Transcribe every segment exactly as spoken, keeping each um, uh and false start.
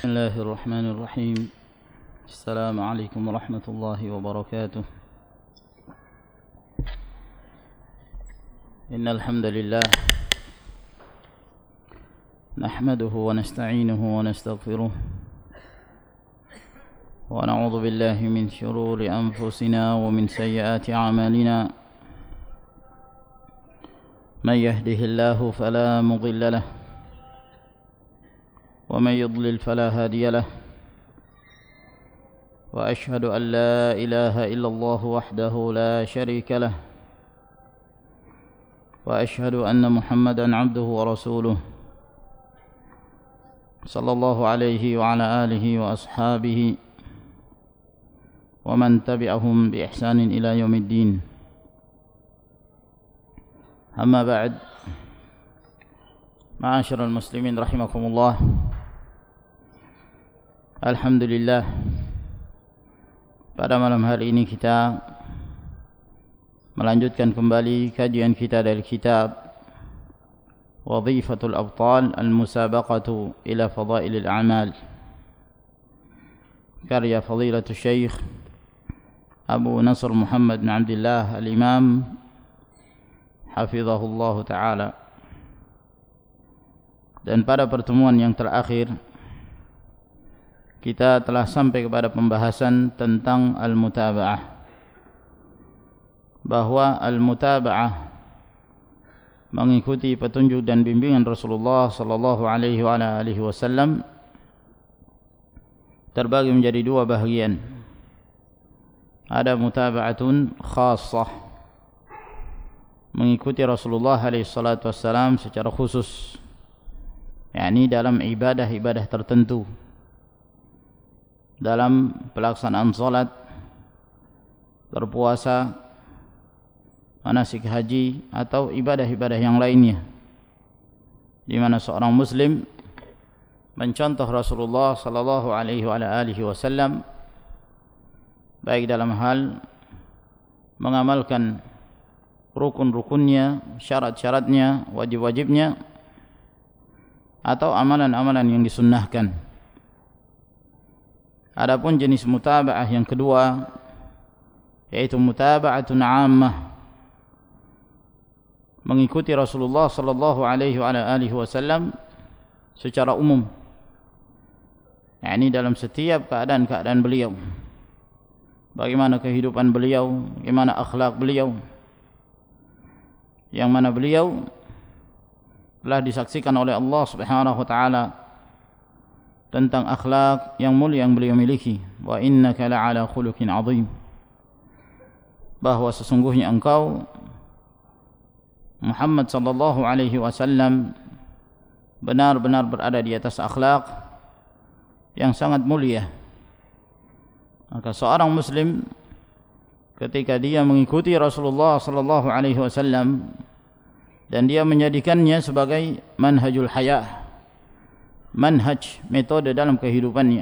بسم الله الرحمن الرحيم. السلام عليكم ورحمة الله وبركاته. إن الحمد لله نحمده ونستعينه ونستغفره ونعوذ بالله من شرور أنفسنا ومن سيئات أعمالنا. من يهده الله فلا مضل له ومن يضلل فلا هادي له. وأشهد أن لا إله إلا الله وحده لا شريك له وأشهد أن محمدا عبده ورسوله صلى الله عليه وعلى آله وأصحابه ومن تبعهم بإحسان إلى يوم الدين. أما بعد، معاشر المسلمين رحمكم الله. Alhamdulillah, pada malam hari ini kita melanjutkan kembali kajian kita dari kitab Wadhifatul Abtal Al-Musabaqatu ila Fadailil A'mal, karya Fadilatul Syekh Abu Nasr Muhammad bin Abdullah Al-Imam hafizahullah ta'ala. Dan pada pertemuan yang terakhir kita telah sampai kepada pembahasan tentang al-mutaba'ah, bahwa al-mutaba'ah mengikuti petunjuk dan bimbingan Rasulullah sallallahu alaihi wasallam terbagi menjadi dua bahagian. Ada mutaba'atun khassah, mengikuti Rasulullah alaihi salatu wassalam secara khusus, yakni dalam ibadah-ibadah tertentu, dalam pelaksanaan salat, berpuasa, manasik haji atau ibadah-ibadah yang lainnya, di mana seorang muslim mencontoh Rasulullah sallallahu alaihi wasallam baik dalam hal mengamalkan rukun-rukunnya, syarat-syaratnya, wajib-wajibnya, atau amalan-amalan yang disunnahkan. Adapun jenis mutaba'ah yang kedua, yaitu mutaba'atun 'ammah, mengikuti Rasulullah sallallahu alaihi wasallam secara umum, yakni dalam setiap keadaan-keadaan beliau, bagaimana kehidupan beliau, bagaimana akhlak beliau, yang mana beliau telah disaksikan oleh Allah Subhanahu wa taala tentang akhlak yang mulia yang beliau miliki. Wa innaka la'ala khuluqin 'azim, bahwa sesungguhnya engkau Muhammad sallallahu alaihi wasallam benar-benar berada di atas akhlak yang sangat mulia. Maka seorang muslim ketika dia mengikuti Rasulullah sallallahu alaihi wasallam dan dia menjadikannya sebagai manhajul hayah, manhaj, metode dalam kehidupannya,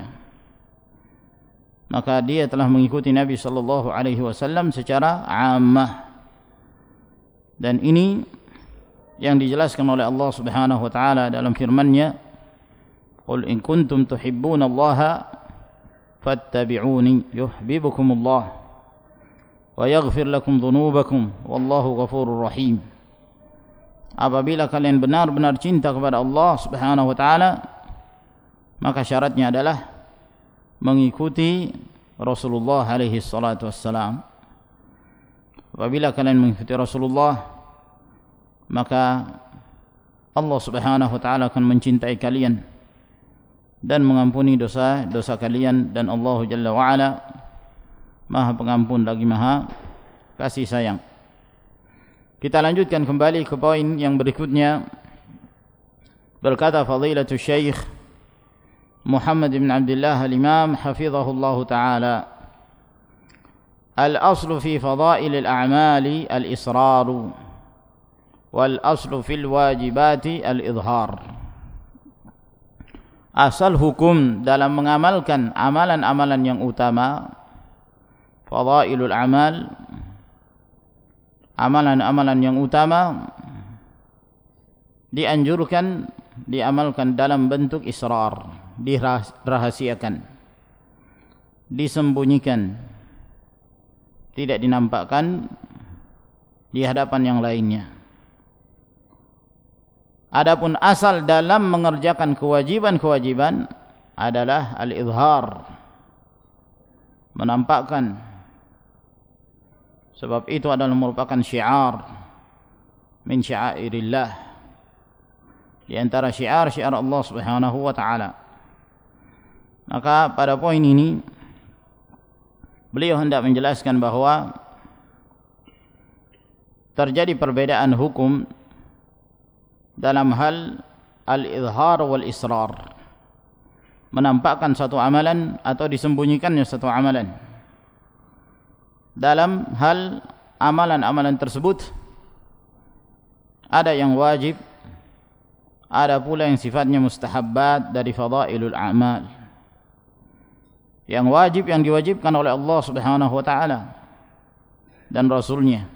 maka dia telah mengikuti Nabi sallallahu alaihi wasallam secara ammah. Dan ini yang dijelaskan oleh Allah Subhanahu wa taala dalam firman-Nya, "Qul in kuntum tuhibbunallaha fattabi'uni yuhibbukumullah wa yaghfir lakum dhunubakum wallahu ghafurur rahim." Apabila kalian benar-benar cinta kepada Allah Subhanahu wa taala, maka syaratnya adalah mengikuti Rasulullah alaihi salatu wassalam. Apabila kalian mengikuti Rasulullah, maka Allah Subhanahu wa taala akan mencintai kalian dan mengampuni dosa-dosa kalian, dan Allah Jalla wa ala Maha Pengampun lagi Maha Kasih Sayang. Kita lanjutkan kembali ke poin yang berikutnya. Berkata Fadilatul Syekh Muhammad bin Abdullah Al-Imam hafizahullah ta'ala, al-aslu fi fadailil a'mali al-israru wal aslu fil wajibati al-idhar. Asal hukum dalam mengamalkan amalan-amalan yang utama, fadailul amal, amalan-amalan yang utama, dianjurkan diamalkan dalam bentuk israr, dirahasiakan, disembunyikan, tidak dinampakkan di hadapan yang lainnya. Adapun asal dalam mengerjakan kewajiban-kewajiban adalah al-izhar, menampakkan. Sebab itu adalah merupakan syiar min sya'airillah, di antara syiar-syiar Allah Subhanahu wa taala. Maka pada poin ini beliau hendak menjelaskan bahawa terjadi perbedaan hukum dalam hal al-izhar wal israr, menampakkan satu amalan atau disembunyikannya satu amalan. Dalam hal amalan-amalan tersebut ada yang wajib, ada pula yang sifatnya mustahabbat dari fadailul a'mal. Yang wajib, yang diwajibkan oleh Allah Subhanahu wa taala dan Rasulnya,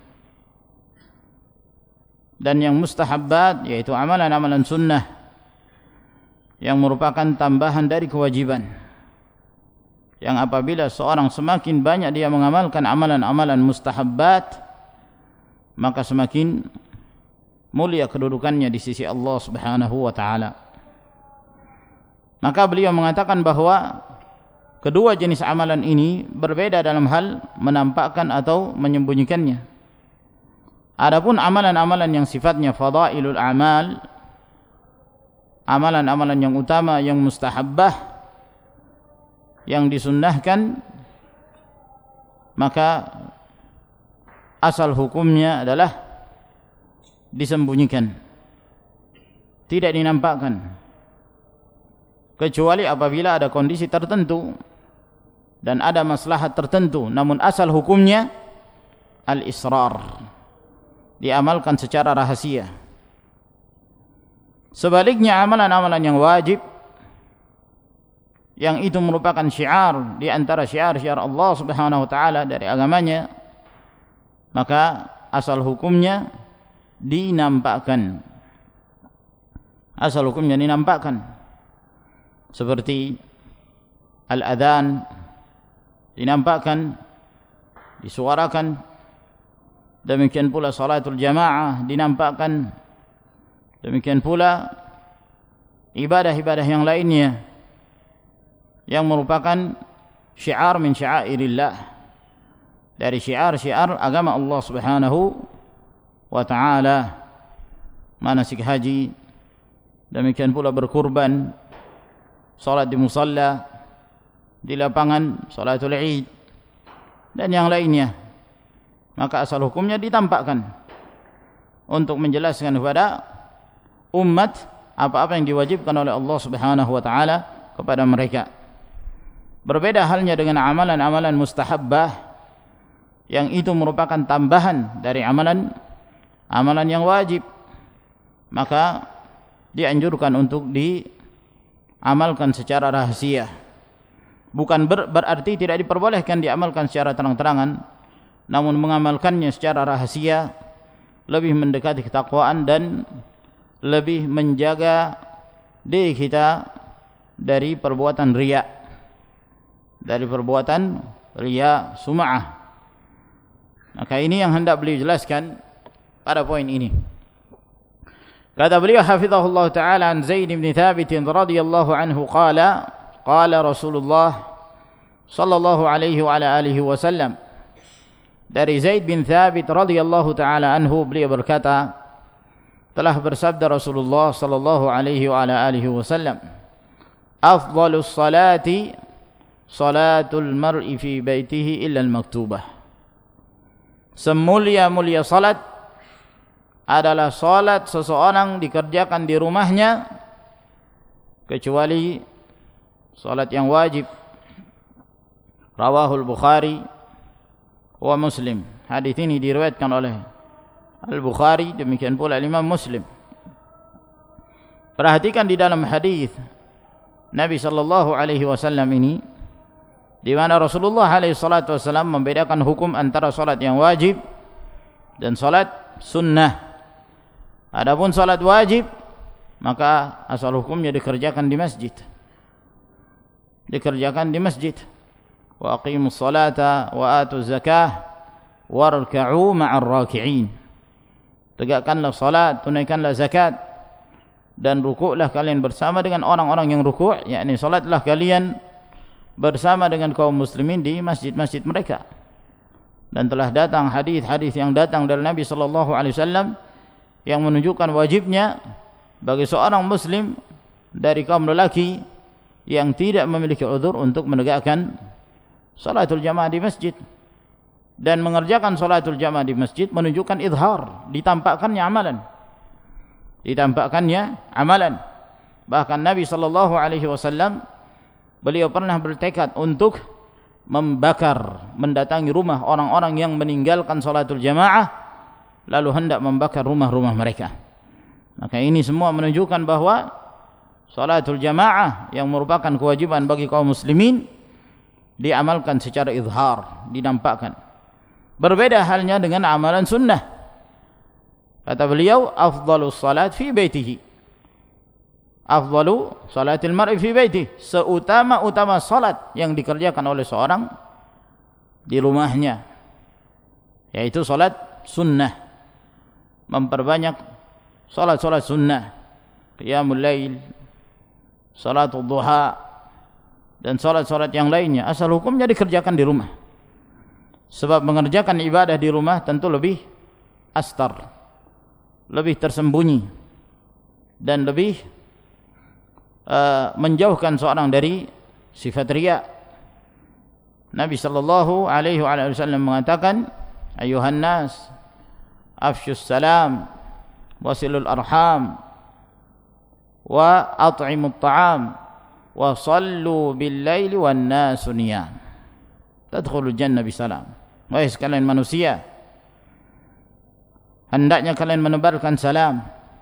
dan yang mustahabbat yaitu amalan-amalan sunnah yang merupakan tambahan dari kewajiban, yang apabila seorang semakin banyak dia mengamalkan amalan-amalan mustahabbat, maka semakin mulia kedudukannya di sisi Allah Subhanahu wa taala. Maka beliau mengatakan bahawa kedua jenis amalan ini berbeda dalam hal menampakkan atau menyembunyikannya. Adapun amalan-amalan yang sifatnya fadailul a'mal, amalan-amalan yang utama, yang mustahabbah, yang disunnahkan, maka asal hukumnya adalah disembunyikan, tidak dinampakkan, kecuali apabila ada kondisi tertentu dan ada maslahat tertentu. Namun asal hukumnya al-israr, diamalkan secara rahasia. Sebaliknya amalan-amalan yang wajib, yang itu merupakan syiar di antara syiar-syiar Allah Subhanahu wa taala dari agamanya, maka asal hukumnya dinampakkan. Asal hukumnya dinampakkan. Seperti al-adhan dinampakkan, disuarakan. Demikian pula salatul jamaah dinampakkan. Demikian pula ibadah-ibadah yang lainnya yang merupakan syiar min sya'airillah, dari syiar-syiar agama Allah Subhanahu wa ta'ala. Manasik haji, demikian pula berkurban, salat di musalla, di lapangan, salatul Id, dan yang lainnya. Maka asal hukumnya ditampakkan untuk menjelaskan kepada umat apa-apa yang diwajibkan oleh Allah Subhanahu wa taala kepada mereka. Berbeda halnya dengan amalan-amalan mustahabbah, yang itu merupakan tambahan dari amalan amalan yang wajib, maka dianjurkan untuk diamalkan secara rahasia. Bukan ber, berarti tidak diperbolehkan diamalkan secara terang-terangan, namun mengamalkannya secara rahasia lebih mendekati ketakwaan dan lebih menjaga diri kita dari perbuatan riya, dari perbuatan riya sum'ah. Maka ini yang hendak beliau jelaskan pada poin ini. Kata beliau hafizahullah ta'ala an Zaid bin Thabit radhiyallahu anhu qala qala Rasulullah sallallahu alaihi wa ala alihi wasallam. Dari Zaid bin Thabit radhiyallahu ta'ala anhu, beliau berkata, telah bersabda Rasulullah sallallahu alaihi wa ala alihi wasallam, afdhalus salati salatul mar'i fi baitihi illa al-maktubah. Semulia-mulia salat adalah salat seseorang dikerjakan di rumahnya, kecuali salat yang wajib. Rawahul Bukhari wa Muslim. Hadis ini diriwayatkan oleh Al-Bukhari, demikian pula Imam Muslim. Perhatikan di dalam hadis Nabi sallallahu alaihi wasallam ini, di mana Rasulullah alaihi salatu wasallam membedakan hukum antara salat yang wajib dan salat sunnah. Adapun salat wajib, maka asal hukumnya dikerjakan di masjid. dikerjakan di masjid. Wa aqimus salata wa atuz zakah warka'u ma'ar raki'in. Tegakkanlah salat, tunaikanlah zakat, dan rukuklah kalian bersama dengan orang-orang yang rukuk, yakni salatlah kalian bersama dengan kaum muslimin di masjid-masjid mereka. Dan telah datang hadis-hadis yang datang dari Nabi sallallahu alaihi wasallam yang menunjukkan wajibnya bagi seorang muslim dari kaum lelaki yang tidak memiliki uzur untuk menegakkan salatul jamaah di masjid. Dan mengerjakan salatul jamaah di masjid menunjukkan izhar, ditampakkannya amalan. Ditampakkannya amalan. Bahkan Nabi sallallahu alaihi wasallam beliau pernah bertekad untuk membakar, mendatangi rumah orang-orang yang meninggalkan salatul jamaah lalu hendak membakar rumah-rumah mereka. Maka ini semua menunjukkan bahwa salatul jamaah yang merupakan kewajiban bagi kaum muslimin diamalkan secara izhar, dinampakkan. Berbeda halnya dengan amalan sunnah. Kata beliau, afdalus salat fi baitihi. Afdalu salatil mar'i fi baitihi. Seutama-utama salat yang dikerjakan oleh seorang di rumahnya, yaitu salat sunnah. Memperbanyak salat-salat sunnah, qiyamul lail, salatul duha, dan salat-salat yang lainnya. Asal hukumnya dikerjakan di rumah. Sebab mengerjakan ibadah di rumah tentu lebih astar, lebih tersembunyi, dan lebih uh, menjauhkan seorang dari sifat riya. Nabi sallallahu alaihi wasallam mengatakan, ayuhan nas afshus salam wasilul arham wa at'imut ta'am wa sallu bil laili wan nasu niyam tadkhulul jannah bisalam. Wahai sekalian manusia, hendaknya kalian menebarkan salam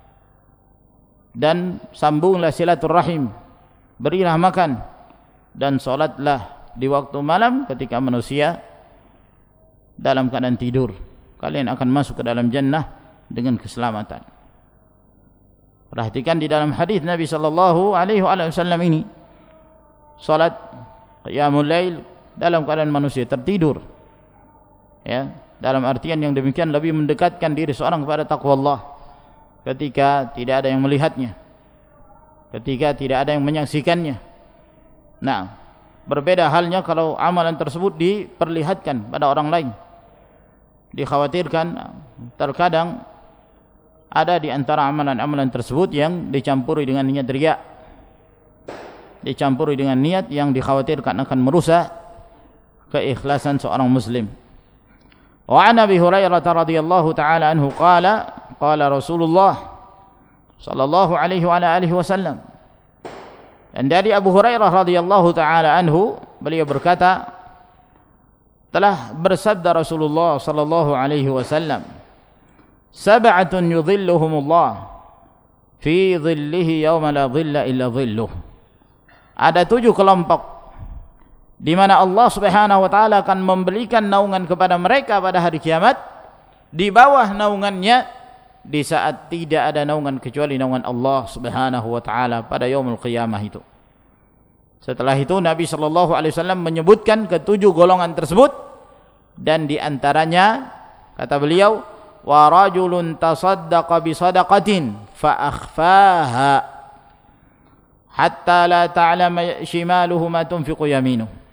dan sambunglah silaturahim, berilah makan dan salatlah di waktu malam ketika manusia dalam keadaan tidur. Kalian akan masuk ke dalam jannah dengan keselamatan. Perhatikan di dalam hadis Nabi sallallahu alaihi wasallam ini, salat qiyamul lail dalam keadaan manusia tertidur, ya, dalam artian yang demikian lebih mendekatkan diri seorang kepada takwa Allah ketika tidak ada yang melihatnya, ketika tidak ada yang menyaksikannya. Nah, berbeda halnya kalau amalan tersebut diperlihatkan pada orang lain. Dikhawatirkan terkadang ada di antara amalan-amalan tersebut yang dicampuri dengan niat riya, dicampuri dengan niat yang dikhawatirkan akan merusak keikhlasan seorang muslim. Wa an Abi Hurairah radhiyallahu taala anhu qala qala Rasulullah sallallahu alaihi wa alihi wasallam. Dan dari Abu Hurairah radhiyallahu taala anhu, beliau berkata, telah bersabda Rasulullah sallallahu alaihi wasallam, sab'atun yudhilluhumullah fi dhillihi yawma la dhilla illa dhilluh. Ada tujuh kelompok di mana Allah Subhanahu wa taala akan memberikan naungan kepada mereka pada hari kiamat, di bawah naungannya di saat tidak ada naungan kecuali naungan Allah Subhanahu wa taala pada yaumul qiyamah itu. Setelah itu Nabi sallallahu alaihi wasallam menyebutkan ketujuh golongan tersebut, dan di antaranya kata beliau, wa rajulun tasaddaqa bi sadaqatin fa akhfaha hatta la ta'lama shimaluhu ma tunfiqu yaminuhu.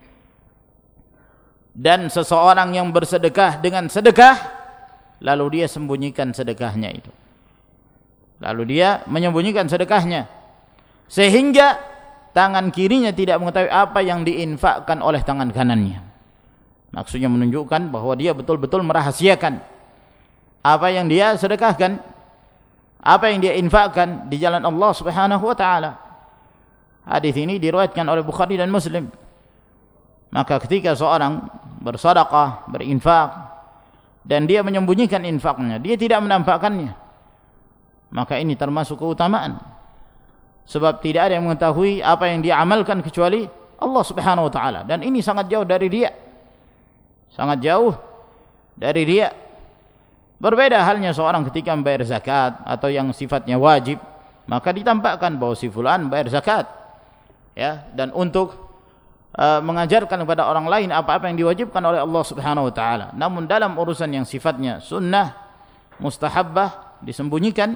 Dan seseorang yang bersedekah dengan sedekah lalu dia sembunyikan sedekahnya itu, lalu dia menyembunyikan sedekahnya sehingga tangan kirinya tidak mengetahui apa yang diinfakkan oleh tangan kanannya. Maksudnya menunjukkan bahwa dia betul-betul merahasiakan apa yang dia sedekahkan, apa yang dia infakkan di jalan Allah Subhanahu wa taala. Hadis ini diriwayatkan oleh Bukhari dan Muslim. Maka ketika seorang bersedekah, berinfak, dan dia menyembunyikan infaknya, dia tidak menampakkannya, maka ini termasuk keutamaan. Sebab tidak ada yang mengetahui apa yang dia amalkan kecuali Allah Subhanahu wa taala, dan ini sangat jauh dari dia. Sangat jauh dari dia. Berbeda halnya seorang ketika membayar zakat atau yang sifatnya wajib, maka ditampakkan bahwa si fulan bayar zakat, ya, dan untuk uh, mengajarkan kepada orang lain apa-apa yang diwajibkan oleh Allah Subhanahu wa taala. Namun dalam urusan yang sifatnya sunnah, mustahabbah, disembunyikan,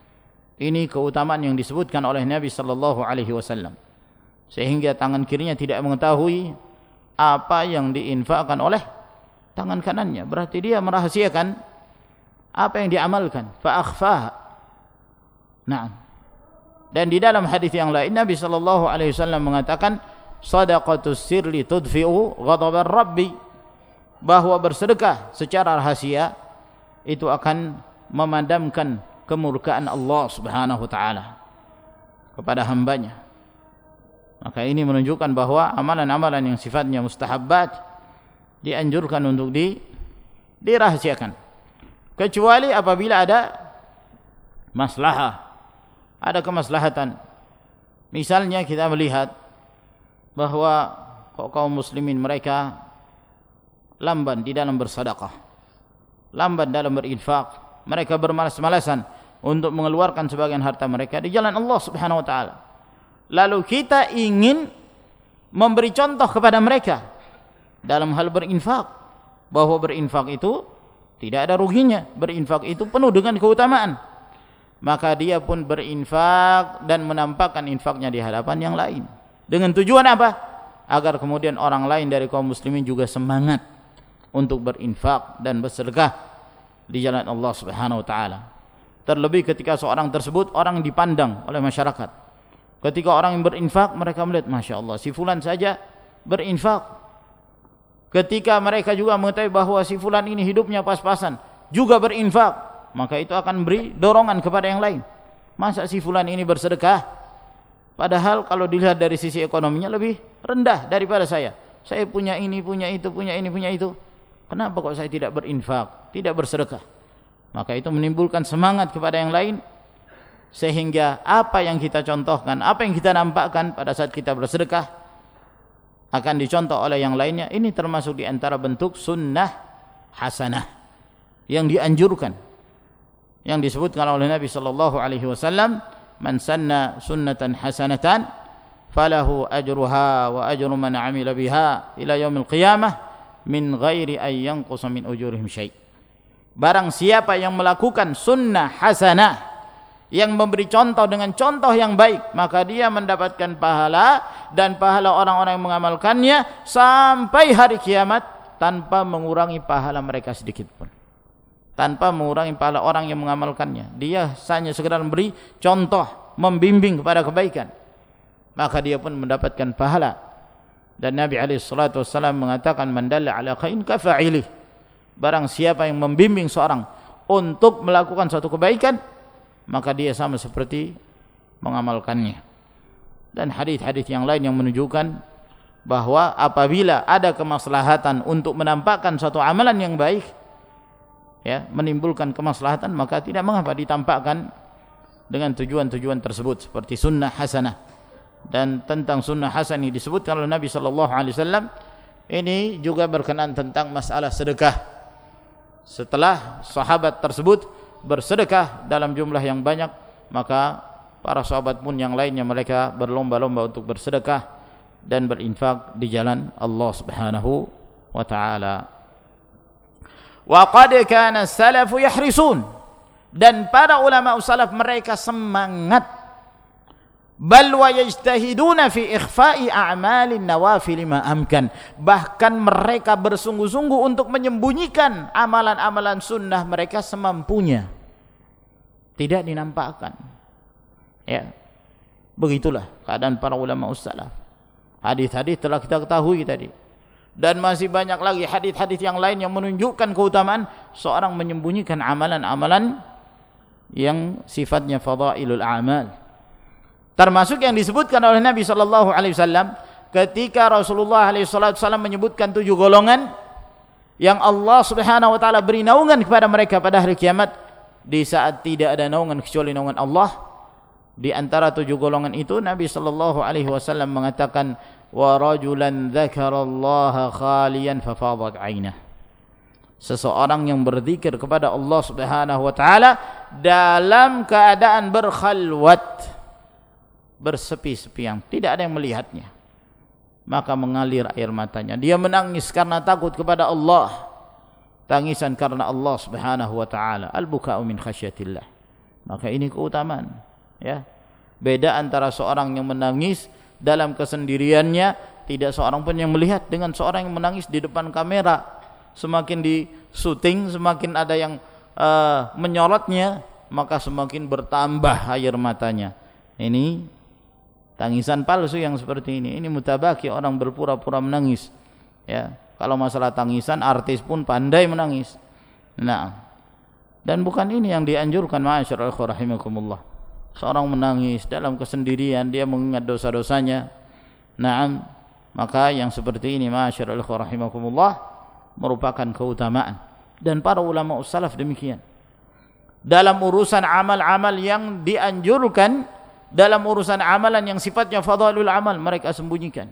ini keutamaan yang disebutkan oleh Nabi sallallahu alaihi wasallam. Sehingga tangan kirinya tidak mengetahui apa yang diinfakkan oleh tangan kanannya. Berarti dia merahasiakan apa yang diamalkan. Fa akhfaha. Nah. Dan di dalam hadis yang lain Nabi sallallahu alaihi wasallam mengatakan sadaqatus sirri tudfi'u ghadabar rabbi, bahwa bersedekah secara rahasia itu akan memadamkan kemurkaan Allah Subhanahu wa taala kepada hambanya. Maka ini menunjukkan bahwa amalan-amalan yang sifatnya mustahabbat dianjurkan untuk di dirahasiakan, kecuali apabila ada maslahah, ada kemaslahatan. Misalnya kita melihat bahwa kaum muslimin mereka lamban di dalam bersedekah, lamban dalam berinfak, mereka bermalas-malasan untuk mengeluarkan sebagian harta mereka di jalan Allah Subhanahu wa taala. Lalu kita ingin memberi contoh kepada mereka dalam hal berinfak, bahwa berinfak itu tidak ada ruginya, berinfak itu penuh dengan keutamaan. Maka dia pun berinfak dan menampakkan infaknya di hadapan yang lain. Dengan tujuan apa? Agar kemudian orang lain dari kaum muslimin juga semangat untuk berinfak dan bersedekah di jalan Allah Subhanahu wa taala. Terlebih ketika seorang tersebut orang dipandang oleh masyarakat. Ketika orang yang berinfak, mereka melihat, Masya Allah, si fulan saja berinfak. Ketika mereka juga mengetahui bahwa si fulan ini hidupnya pas-pasan, juga berinfak, maka itu akan beri dorongan kepada yang lain. Masa si fulan ini bersedekah? Padahal kalau dilihat dari sisi ekonominya lebih rendah daripada saya. Saya punya ini, punya itu, punya ini, punya itu. Kenapa kok saya tidak berinfak, tidak bersedekah? Maka itu menimbulkan semangat kepada yang lain, sehingga apa yang kita contohkan, apa yang kita nampakkan pada saat kita bersedekah akan dicontoh oleh yang lainnya. Ini termasuk di antara bentuk sunnah hasanah yang dianjurkan, yang disebutkan oleh Nabi sallallahu alaihi wasallam, man sanna sunnatan hasanatan falahu ajruha wa ajru man amila biha ila yaumil qiyamah min ghairi ay yanqusa min ujurihim syai'. Barang siapa yang melakukan sunnah hasanah, yang memberi contoh dengan contoh yang baik, maka dia mendapatkan pahala dan pahala orang-orang yang mengamalkannya sampai hari kiamat tanpa mengurangi pahala mereka sedikit pun, tanpa mengurangi pahala orang yang mengamalkannya. Dia hanya sekedar memberi contoh, membimbing kepada kebaikan, maka dia pun mendapatkan pahala. Dan Nabi alaihi salatu wasallam mengatakan, man dalla ala khairin kafa'ilih, barang siapa yang membimbing seorang untuk melakukan suatu kebaikan, maka dia sama seperti mengamalkannya. Dan hadis-hadis yang lain yang menunjukkan bahwa apabila ada kemaslahatan untuk menampakkan suatu amalan yang baik, ya, menimbulkan kemaslahatan, maka tidak mengapa ditampakkan dengan tujuan-tujuan tersebut seperti sunnah hasanah. Dan tentang sunnah hasanah ini disebutkan oleh Nabi sallallahu alaihi wasallam, ini juga berkenaan tentang masalah sedekah. Setelah sahabat tersebut bersedekah dalam jumlah yang banyak, maka para sahabat pun yang lainnya mereka berlomba-lomba untuk bersedekah dan berinfak di jalan Allah Subhanahu wa taala. Wa qad kana as-salafu yahrisun, dan para ulama salaf mereka semangat, bal wa yajtahiduna fi ikhfa'i a'malin nawafil ma amkan, bahkan mereka bersungguh-sungguh untuk menyembunyikan amalan-amalan sunnah mereka semampunya, tidak dinampakkan. Ya, begitulah keadaan para ulama salaf. Hadis-hadis telah kita ketahui tadi, dan masih banyak lagi hadis-hadis yang lain yang menunjukkan keutamaan seorang menyembunyikan amalan-amalan yang sifatnya fadailul a'mal. Termasuk yang disebutkan oleh Nabi sallallahu alaihi wasallam ketika Rasulullah alaihi wasallam menyebutkan tujuh golongan yang Allah Subhanahu wa taala beri naungan kepada mereka pada hari kiamat, di saat tidak ada naungan kecuali naungan Allah. Di antara tujuh golongan itu Nabi sallallahu alaihi wasallam mengatakan, wa rajulan dzakarallaha khaliyan fafadat 'ainah, seseorang yang berzikir kepada Allah Subhanahu wa taala dalam keadaan berkhalwat, bersepi-sepi, yang tidak ada yang melihatnya. maka mengalir air matanya. Dia menangis karena takut kepada Allah, tangisan karena Allah Subhanahu wa taala. Al-buka'u min khasyatillah. Maka ini keutamaan, ya. Beda antara seorang yang menangis dalam kesendiriannya, tidak seorang pun yang melihat, dengan seorang yang menangis di depan kamera. Semakin di syuting, semakin ada yang uh, menyorotnya, maka semakin bertambah air matanya. Ini tangisan palsu yang seperti ini. Ini mutabaki, orang berpura-pura menangis. Ya, kalau masalah tangisan, artis pun pandai menangis. Nah, dan bukan ini yang dianjurkan, ma'asyiral ikhwah rahimakumullah. Seorang menangis dalam kesendirian, dia mengingat dosa-dosanya. Naam, maka yang seperti ini, ma'asyiral ikhwah rahimakumullah, merupakan keutamaan. Dan para ulama salaf demikian. Dalam urusan amal-amal yang dianjurkan, dalam urusan amalan yang sifatnya fadhalul amal, mereka sembunyikan.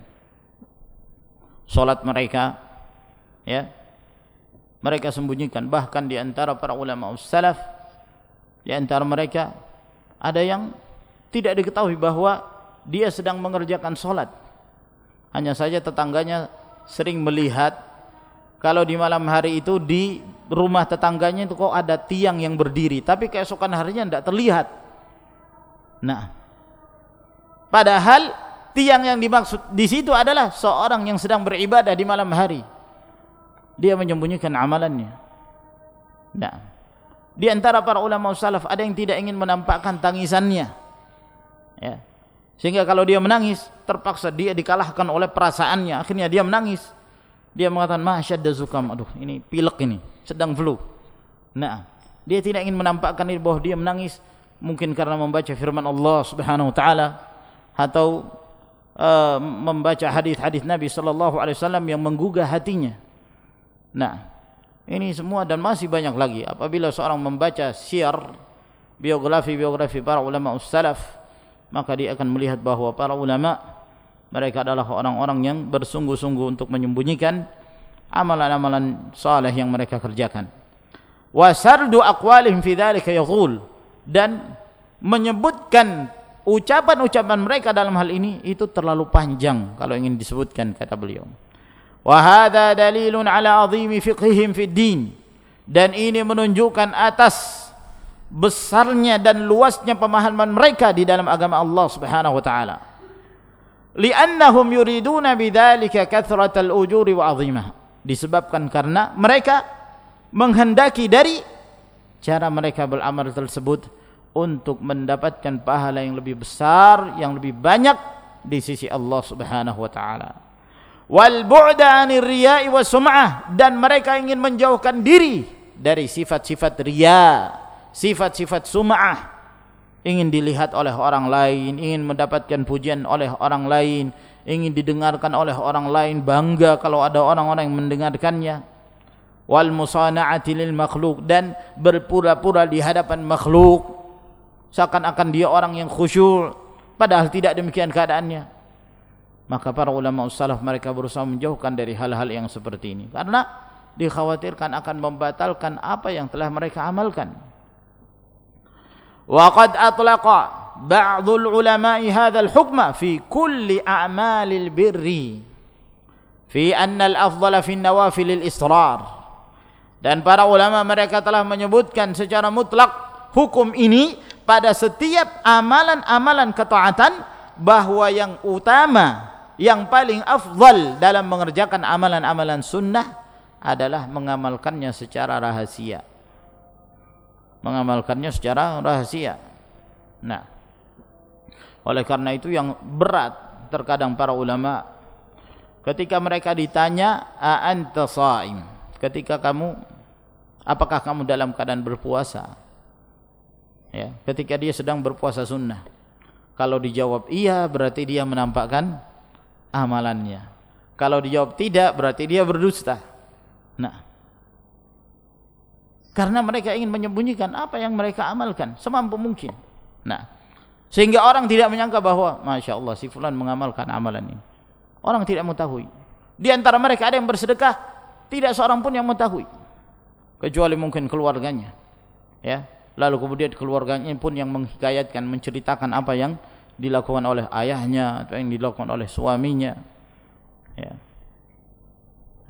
Salat mereka, ya, mereka sembunyikan. Bahkan di antara para ulama salaf, di antara mereka ada yang tidak diketahui bahwa dia sedang mengerjakan salat. Hanya saja tetangganya sering melihat kalau di malam hari itu di rumah tetangganya itu kok ada tiang yang berdiri, tapi keesokan harinya tidak terlihat. Nah, padahal tiang yang dimaksud di situ adalah seorang yang sedang beribadah di malam hari. Dia menyembunyikan amalannya. Nah, di antara para ulama salaf ada yang tidak ingin menampakkan tangisannya, ya. Sehingga kalau dia menangis, terpaksa dia dikalahkan oleh perasaannya. Akhirnya dia menangis. Dia mengatakan, masyadda zukam, aduh ini pilek ini, sedang flu. Nah, dia tidak ingin menampakkan ini bahwa dia menangis, mungkin karena membaca firman Allah Subhanahu wa taala, atau uh, membaca hadis-hadis Nabi sallallahu alaihi wasallam yang menggugah hatinya. Nah, ini semua dan masih banyak lagi. Apabila seorang membaca syiar, biografi-biografi para ulama salaf, maka dia akan melihat bahwa para ulama, mereka adalah orang-orang yang bersungguh-sungguh untuk menyembunyikan amalan-amalan saleh yang mereka kerjakan. Wa sardu aqwalihim fi dzalika yaqul, dan menyebutkan ucapan-ucapan mereka dalam hal ini itu terlalu panjang kalau ingin disebutkan, kata beliau. Wa hadza dalilun ala azimi fiqhihim fid din, dan ini menunjukkan atas besarnya dan luasnya pemahaman mereka di dalam agama Allah Subhanahu wa taala. Li'annahum yuriduna bidzalika kathratal ujuri wa 'azimah, disebabkan karena mereka menghendaki dari cara mereka beramal tersebut untuk mendapatkan pahala yang lebih besar, yang lebih banyak di sisi Allah Subhanahu wa taala. Wal bu'da 'anir riya'i was sum'ah, dan mereka ingin menjauhkan diri dari sifat-sifat riya, sifat-sifat sum'ah, ingin dilihat oleh orang lain, ingin mendapatkan pujian oleh orang lain, ingin didengarkan oleh orang lain, bangga kalau ada orang-orang yang mendengarkannya. Wal musana'ati lil makhluk, dan berpura-pura di hadapan makhluk seakan-akan dia orang yang khusyuk, padahal tidak demikian keadaannya. Maka para ulama salaf mereka berusaha menjauhkan dari hal-hal yang seperti ini, karena dikhawatirkan akan membatalkan apa yang telah mereka amalkan. Wa qad atlaqa ba'dul ulama'i hadzal hukma fi kulli a'malil birri fi anna al-afdhala fi an-nawafil al-israr. Dan para ulama mereka telah menyebutkan secara mutlak hukum ini pada setiap amalan-amalan ketaatan, bahwa yang utama, yang paling afdal dalam mengerjakan amalan-amalan sunnah adalah mengamalkannya secara rahasia. Mengamalkannya secara rahasia. Nah, oleh karena itu yang berat terkadang para ulama ketika mereka ditanya, a anta shaim, ketika kamu, apakah kamu dalam keadaan berpuasa? Ya, ketika dia sedang berpuasa sunnah. Kalau dijawab iya, berarti dia menampakkan amalannya. Kalau dijawab tidak, berarti dia berdusta. Nah, karena mereka ingin menyembunyikan apa yang mereka amalkan semampu mungkin. Nah, sehingga orang tidak menyangka bahwa Masya Allah si fulan mengamalkan amalan ini. Orang tidak mengetahui. Di antara mereka ada yang bersedekah, tidak seorang pun yang mengetahui, kecuali mungkin keluarganya, ya. Lalu kemudian keluarganya pun yang menghikayatkan, menceritakan apa yang dilakukan oleh ayahnya atau yang dilakukan oleh suaminya.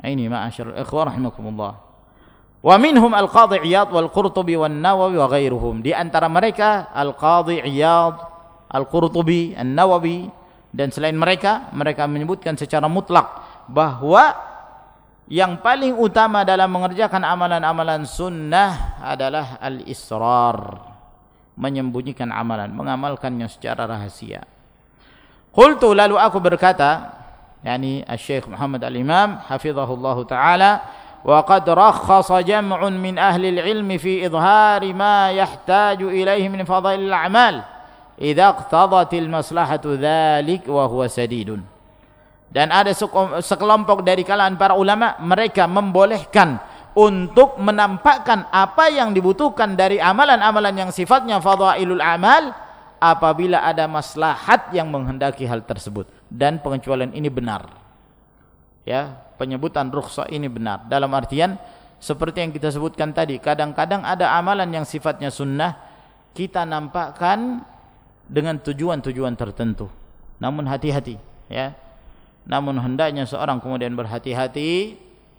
Ini ma'asyarul ikhwah rahimakumullah. Wa minhum al-Qadhi Iyad wal Qurtubi wan Nawawi wa ghairuhum. Di antara mereka al-Qadhi Iyad, al-Qurtubi, an-Nawawi, dan selain mereka, mereka menyebutkan secara mutlak bahwa yang paling utama dalam mengerjakan amalan-amalan sunnah adalah al-israr, menyembunyikan amalan, mengamalkannya secara rahasia. Qultu, lalu aku berkata, yakni Asy-Syaikh Muhammad Al-Imam hafizahullahu taala, وقد رخص جمع من أهل العلم في إظهار ما يحتاج إليه من فضائل الأعمال إذا اقتضت المصلحة ذلك وهو سديد. Dan ada sekelompok dari kalangan para ulama, mereka membolehkan untuk menampakkan apa yang dibutuhkan dari amalan-amalan yang sifatnya fadailul amal apabila ada maslahat yang menghendaki hal tersebut, dan pengecualian ini benar. Ya, penyebutan rukhsah ini benar dalam artian seperti yang kita sebutkan tadi, kadang-kadang ada amalan yang sifatnya sunnah kita nampakkan dengan tujuan-tujuan tertentu, namun hati-hati ya, namun hendaknya seorang kemudian berhati-hati,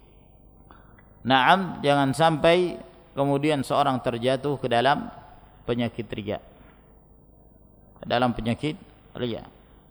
naam, jangan sampai kemudian seorang terjatuh ke dalam penyakit riya, ke dalam penyakit riya.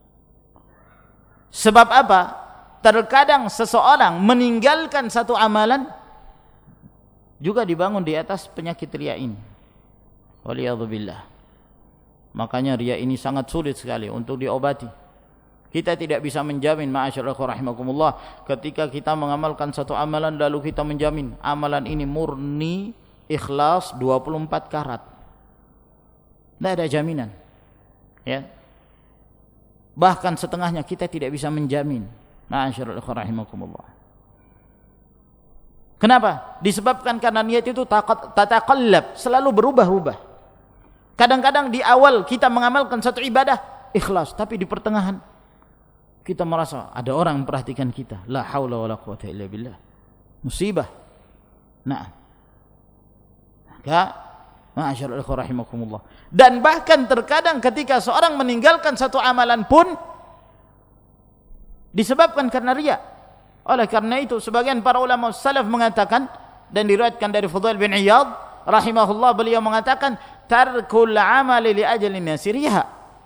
Sebab apa? Terkadang seseorang meninggalkan satu amalan juga dibangun di atas penyakit riya ini. Waliyadzubillah. Makanya riya ini sangat sulit sekali untuk diobati. Kita tidak bisa menjamin, ma'asyarul rahimakumullah, ketika kita mengamalkan satu amalan lalu kita menjamin amalan ini murni ikhlas dua puluh empat karat. Tidak ada jaminan. Ya. Bahkan setengahnya kita tidak bisa menjamin. Ma'asyarul rahimakumullah. Kenapa? Disebabkan karena niat itu tataqallab, selalu berubah-ubah. Kadang-kadang di awal kita mengamalkan satu ibadah ikhlas, tapi di pertengahan kita merasa ada orang memperhatikan kita. La haula wala quwata illa billah. Musibah. Nah. Maka ma'asyarul rahimakumullah. Dan bahkan terkadang ketika seorang meninggalkan satu amalan pun disebabkan karena riya. Oleh karena itu sebagian para ulama salaf mengatakan, dan diriwayatkan dari Fudail bin Iyad rahimahullah, beliau mengatakan tarkul amali li ajalin nasi riya,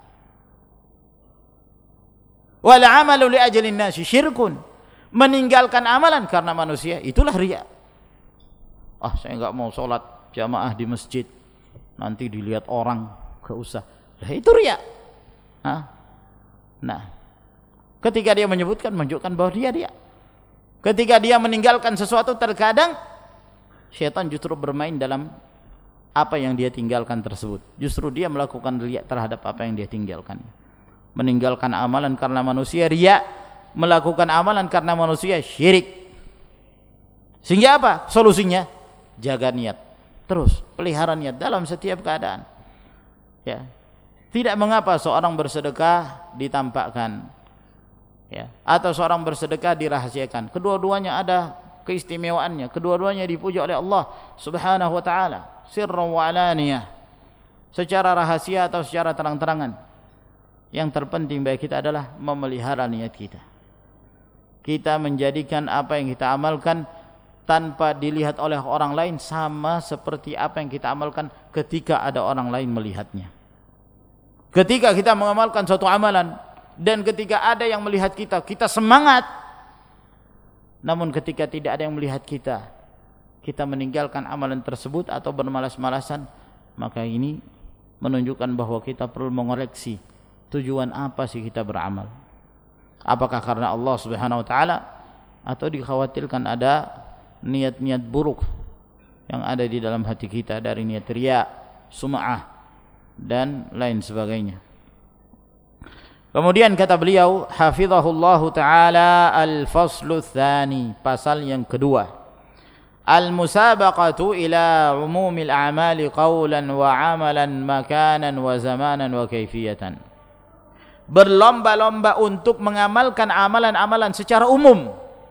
wal amalu li ajalin nasi syirkun. Meninggalkan amalan karena manusia itulah riya. Ah, saya enggak mau sholat jamaah di masjid, nanti dilihat orang, enggak usah. Lah itu riya. Hah? Nah, ketika dia menyebutkan, menunjukkan bahwa dia dia. Ketika dia meninggalkan sesuatu, terkadang syaitan justru bermain dalam apa yang dia tinggalkan tersebut. Justru dia melakukan riya terhadap apa yang dia tinggalkan. Meninggalkan amalan karena manusia riya, melakukan amalan karena manusia syirik. Sehingga apa? Solusinya jaga niat. Terus pelihara niat dalam setiap keadaan. Ya. Tidak mengapa seorang bersedekah ditampakkan, ya, atau seorang bersedekah dirahasiakan. Kedua-duanya ada keistimewaannya, kedua-duanya dipuji oleh Allah Subhanahu wa taala, sirran wa alaniyah, secara rahasia atau secara terang-terangan. Yang terpenting bagi kita adalah memelihara niat kita. Kita menjadikan apa yang kita amalkan tanpa dilihat oleh orang lain sama seperti apa yang kita amalkan ketika ada orang lain melihatnya. Ketika kita mengamalkan suatu amalan dan ketika ada yang melihat kita, kita semangat. Namun ketika tidak ada yang melihat kita, kita meninggalkan amalan tersebut atau bermalas-malasan, maka ini menunjukkan bahwa kita perlu mengoreksi tujuan apa sih kita beramal. Apakah karena Allah Subhanahu wa taala atau dikhawatirkan ada niat-niat buruk yang ada di dalam hati kita dari niat riya, sum'ah dan lain sebagainya. Kemudian kata beliau hafizahullahu taala, al-faslu tsani, pasal yang kedua, al-musabaqatu ila umumil a'mali qawlan wa 'amalan makanan wa zamanan wa kaifiyatan. Berlomba-lomba untuk mengamalkan amalan-amalan secara umum.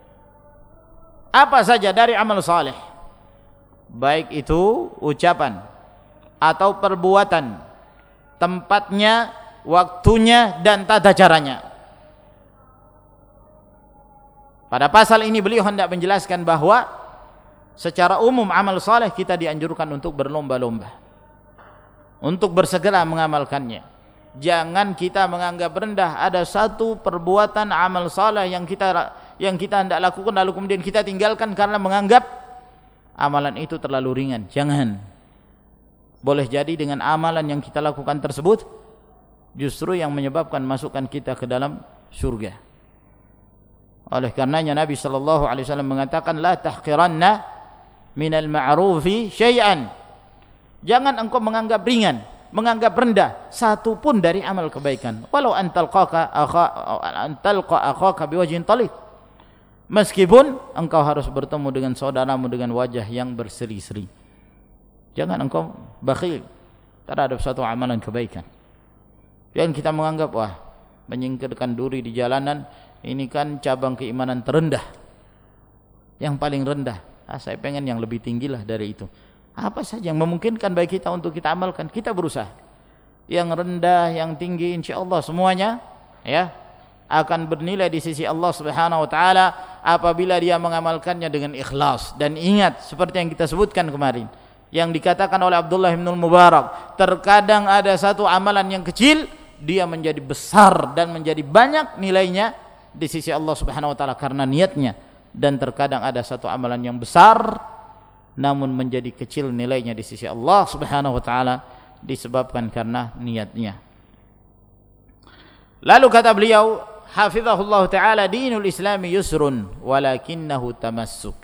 Apa saja dari amal saleh, baik itu ucapan atau perbuatan, tempatnya, waktunya dan tata caranya. Pada pasal ini beliau hendak menjelaskan bahwa secara umum amal saleh kita dianjurkan untuk berlomba-lomba, untuk bersegera mengamalkannya. Jangan kita menganggap rendah ada satu perbuatan amal saleh yang kita yang kita hendak lakukan lalu kemudian kita tinggalkan karena menganggap amalan itu terlalu ringan. Jangan. Boleh jadi dengan amalan yang kita lakukan tersebut justru yang menyebabkan masukkan kita ke dalam surga. Oleh karenanya Nabi sallallahu alaihi wasallam mengatakan la tahqiranna minal ma'rufi syai'an. Jangan engkau menganggap ringan, menganggap rendah satu pun dari amal kebaikan. Walau antalqaka akha antalqa akhaka biwajhin taliq. Meskipun engkau harus bertemu dengan saudaramu dengan wajah yang berseri-seri. Jangan engkau bakhil terhadap satu amalan kebaikan. Jangan kita menganggap wah, menyingkirkan duri di jalanan ini kan cabang keimanan terendah. Yang paling rendah. Ah, saya pengen yang lebih tinggilah dari itu. Apa saja yang memungkinkan bagi kita untuk kita amalkan, kita berusaha. Yang rendah, yang tinggi, insyaallah semuanya ya akan bernilai di sisi Allah Subhanahu wa taala apabila dia mengamalkannya dengan ikhlas. Dan ingat seperti yang kita sebutkan kemarin, yang dikatakan oleh Abdullah bin Mubarak, terkadang ada satu amalan yang kecil dia menjadi besar dan menjadi banyak nilainya di sisi Allah Subhanahu wa taala karena niatnya, dan terkadang ada satu amalan yang besar namun menjadi kecil nilainya di sisi Allah Subhanahu wa taala disebabkan karena niatnya. Lalu kata beliau hafizahullah taala, dinul islami yusrun walakinnahu tamassuk.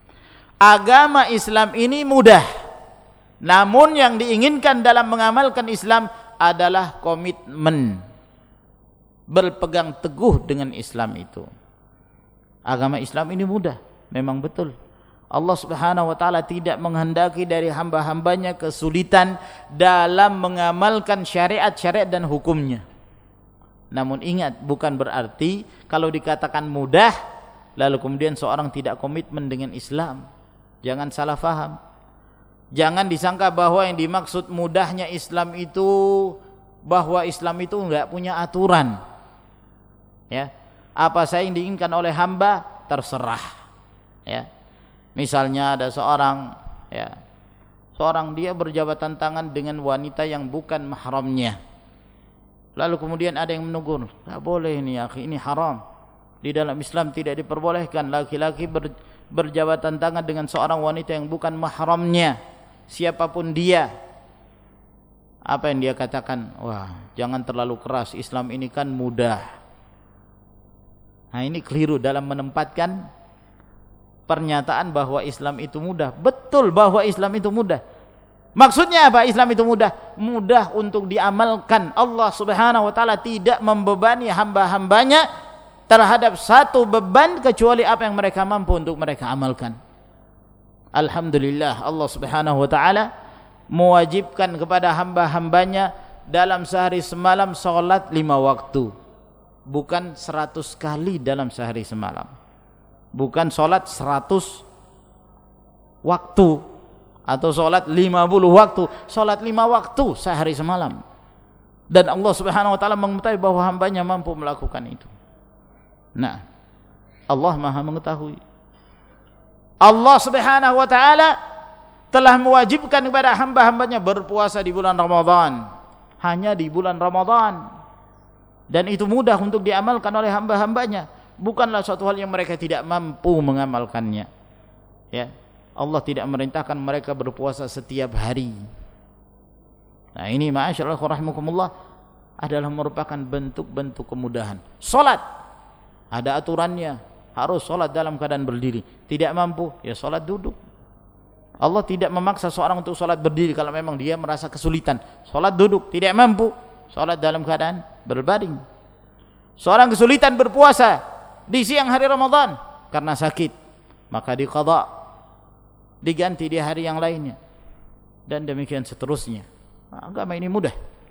Agama Islam ini mudah, namun yang diinginkan dalam mengamalkan Islam adalah komitmen, berpegang teguh dengan Islam itu. Agama Islam ini mudah, memang betul. Allah Subhanahu wa taala tidak menghendaki dari hamba-hambanya kesulitan dalam mengamalkan syariat-syariat dan hukumnya. Namun ingat, bukan berarti kalau dikatakan mudah lalu kemudian seorang tidak komitmen dengan Islam. Jangan salah faham. Jangan disangka bahwa yang dimaksud mudahnya Islam itu bahwa Islam itu enggak punya aturan. Ya. Apa saja yang diinginkan oleh hamba terserah. Ya. Misalnya ada seorang ya, seorang dia berjabatan tangan dengan wanita yang bukan mahramnya. Lalu kemudian ada yang menegur, "Tak boleh ini, akhi, ini haram. Di dalam Islam tidak diperbolehkan laki-laki ber, berjabatan tangan dengan seorang wanita yang bukan mahramnya, siapapun dia." Apa yang dia katakan? Wah, jangan terlalu keras, Islam ini kan mudah. Nah, ini keliru dalam menempatkan pernyataan bahwa Islam itu mudah. Betul bahwa Islam itu mudah. Maksudnya apa Islam itu mudah? Mudah untuk diamalkan. Allah Subhanahu wa taala tidak membebani hamba-hambanya terhadap satu beban kecuali apa yang mereka mampu untuk mereka amalkan. Alhamdulillah, Allah Subhanahu wa taala mewajibkan kepada hamba-hambanya dalam sehari semalam salat lima waktu. Bukan seratus kali dalam sehari semalam. Bukan sholat seratus waktu atau sholat lima puluh waktu, sholat lima waktu sehari semalam. Dan Allah Subhanahu wa taala mengetahui bahwa hambanya mampu melakukan itu. Nah, Allah Maha mengetahui. Allah Subhanahu wa taala telah mewajibkan kepada hamba-hambanya berpuasa di bulan Ramadan, hanya di bulan Ramadan. Dan itu mudah untuk diamalkan oleh hamba-hambanya. Bukanlah suatu hal yang mereka tidak mampu mengamalkannya. Ya, Allah tidak merintahkan mereka berpuasa setiap hari. Nah, ini ma'asyiral rahimakumullah adalah merupakan bentuk-bentuk kemudahan. Salat ada aturannya, harus salat dalam keadaan berdiri. Tidak mampu, ya salat duduk. Allah tidak memaksa seorang untuk salat berdiri kalau memang dia merasa kesulitan. Salat duduk, tidak mampu, salat dalam keadaan berbaring. Seorang kesulitan berpuasa di siang hari Ramadan karena sakit, maka diqadha, diganti di hari yang lainnya, dan demikian seterusnya. Agama ini mudah.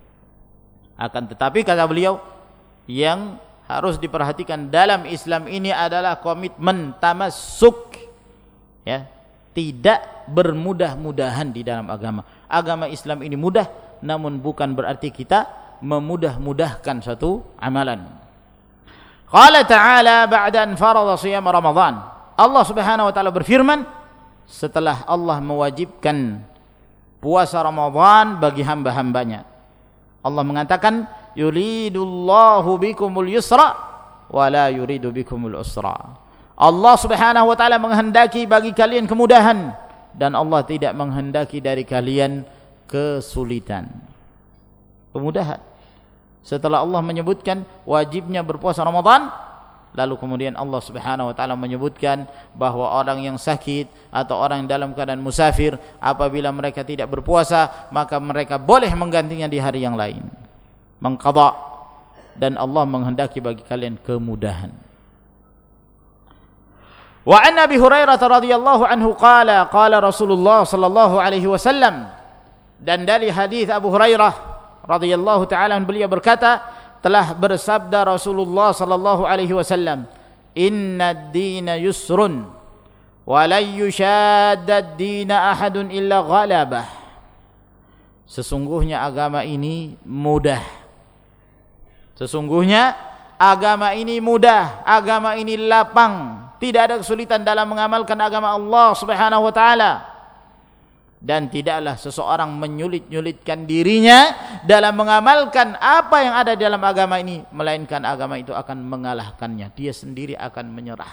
Akan tetapi kata beliau, yang harus diperhatikan dalam Islam ini adalah komitmen tamassuk, ya, tidak bermudah-mudahan di dalam agama. Agama Islam ini mudah, namun bukan berarti kita memudah-mudahkan satu amalan. Qala ta'ala ba'da an farada shiyam Ramadan. Allah Subhanahu wa taala berfirman setelah Allah mewajibkan puasa Ramadan bagi hamba-hambanya. Allah mengatakan yuridullahu bikumul yusra wa la yuridu bikumul usra. Allah Subhanahu wa taala menghendaki bagi kalian kemudahan dan Allah tidak menghendaki dari kalian kesulitan. Kemudahan. Setelah Allah menyebutkan wajibnya berpuasa Ramadan, lalu kemudian Allah Subhanahu wa taala menyebutkan bahwa orang yang sakit atau orang yang dalam keadaan musafir, apabila mereka tidak berpuasa, maka mereka boleh menggantinya di hari yang lain. Mengqadha, dan Allah menghendaki bagi kalian kemudahan. Wa an Abi Hurairah radhiyallahu anhu qala qala Rasulullah sallallahu alaihi wasallam, dan dari hadis Abu Hurairah radhiyallahu taala beliau berkata, telah bersabda Rasulullah sallallahu alaihi wasallam, inna ad-dina yusrun wa la yushadda ad-dina ahadun illa ghalabah. Sesungguhnya agama ini mudah. Sesungguhnya agama ini mudah, agama ini lapang, tidak ada kesulitan dalam mengamalkan agama Allah Subhanahu wa taala. Dan tidaklah seseorang menyulit-nyulitkan dirinya dalam mengamalkan apa yang ada dalam agama ini, melainkan agama itu akan mengalahkannya. Dia sendiri akan menyerah.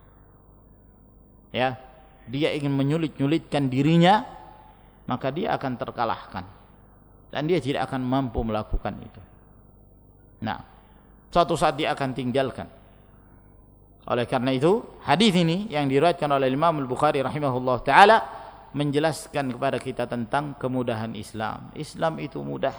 Ya, dia ingin menyulit-nyulitkan dirinya, maka dia akan terkalahkan. Dan dia tidak akan mampu melakukan itu. Nah, suatu saat dia akan tinggalkan. Oleh karena itu, hadis ini yang diriwayatkan oleh Imam Al-Bukhari rahimahullah taala menjelaskan kepada kita tentang kemudahan Islam. Islam itu mudah.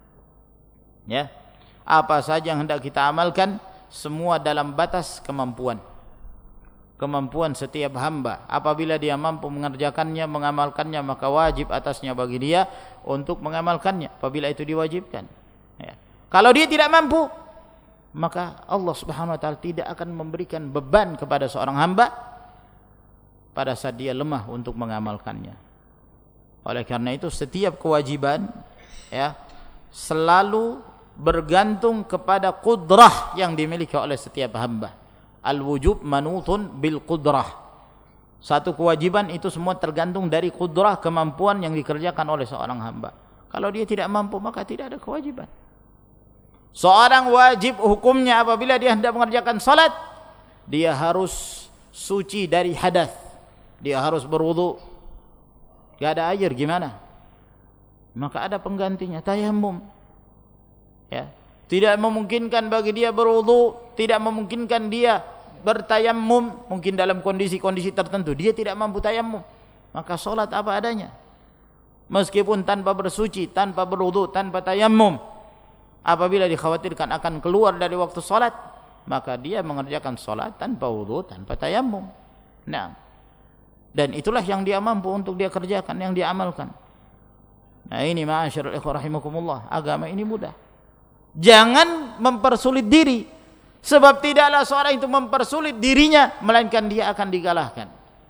Ya. Apa saja yang hendak kita amalkan, semua dalam batas kemampuan. Kemampuan setiap hamba. Apabila dia mampu mengerjakannya, mengamalkannya, maka wajib atasnya bagi dia untuk mengamalkannya apabila itu diwajibkan. Ya. Kalau dia tidak mampu, maka Allah Subhanahu wa taala tidak akan memberikan beban kepada seorang hamba pada saat dia lemah untuk mengamalkannya. Oleh karena itu setiap kewajiban ya selalu bergantung kepada qudrah yang dimiliki oleh setiap hamba. Al-wujub manutun bil qudrah. Satu kewajiban itu semua tergantung dari qudrah, kemampuan yang dikerjakan oleh seorang hamba. Kalau dia tidak mampu, maka tidak ada kewajiban. Seorang wajib hukumnya apabila dia hendak mengerjakan salat, dia harus suci dari hadas. Dia harus berwudu. Gak ada air gimana? Maka ada penggantinya, tayammum. Ya, tidak memungkinkan bagi dia berwudu, tidak memungkinkan dia bertayammum, mungkin dalam kondisi-kondisi tertentu dia tidak mampu tayammum, maka salat apa adanya. Meskipun tanpa bersuci, tanpa berwudu, tanpa tayammum, apabila dikhawatirkan akan keluar dari waktu salat, maka dia mengerjakan salat tanpa wudu, tanpa tayammum. Nah, dan itulah yang dia mampu untuk dia kerjakan, yang dia amalkan. Nah ini ma'asyiral ikhwah rahimakumullah, agama ini mudah. Jangan mempersulit diri, sebab tidaklah seorang itu mempersulit dirinya, melainkan dia akan dikalahkan.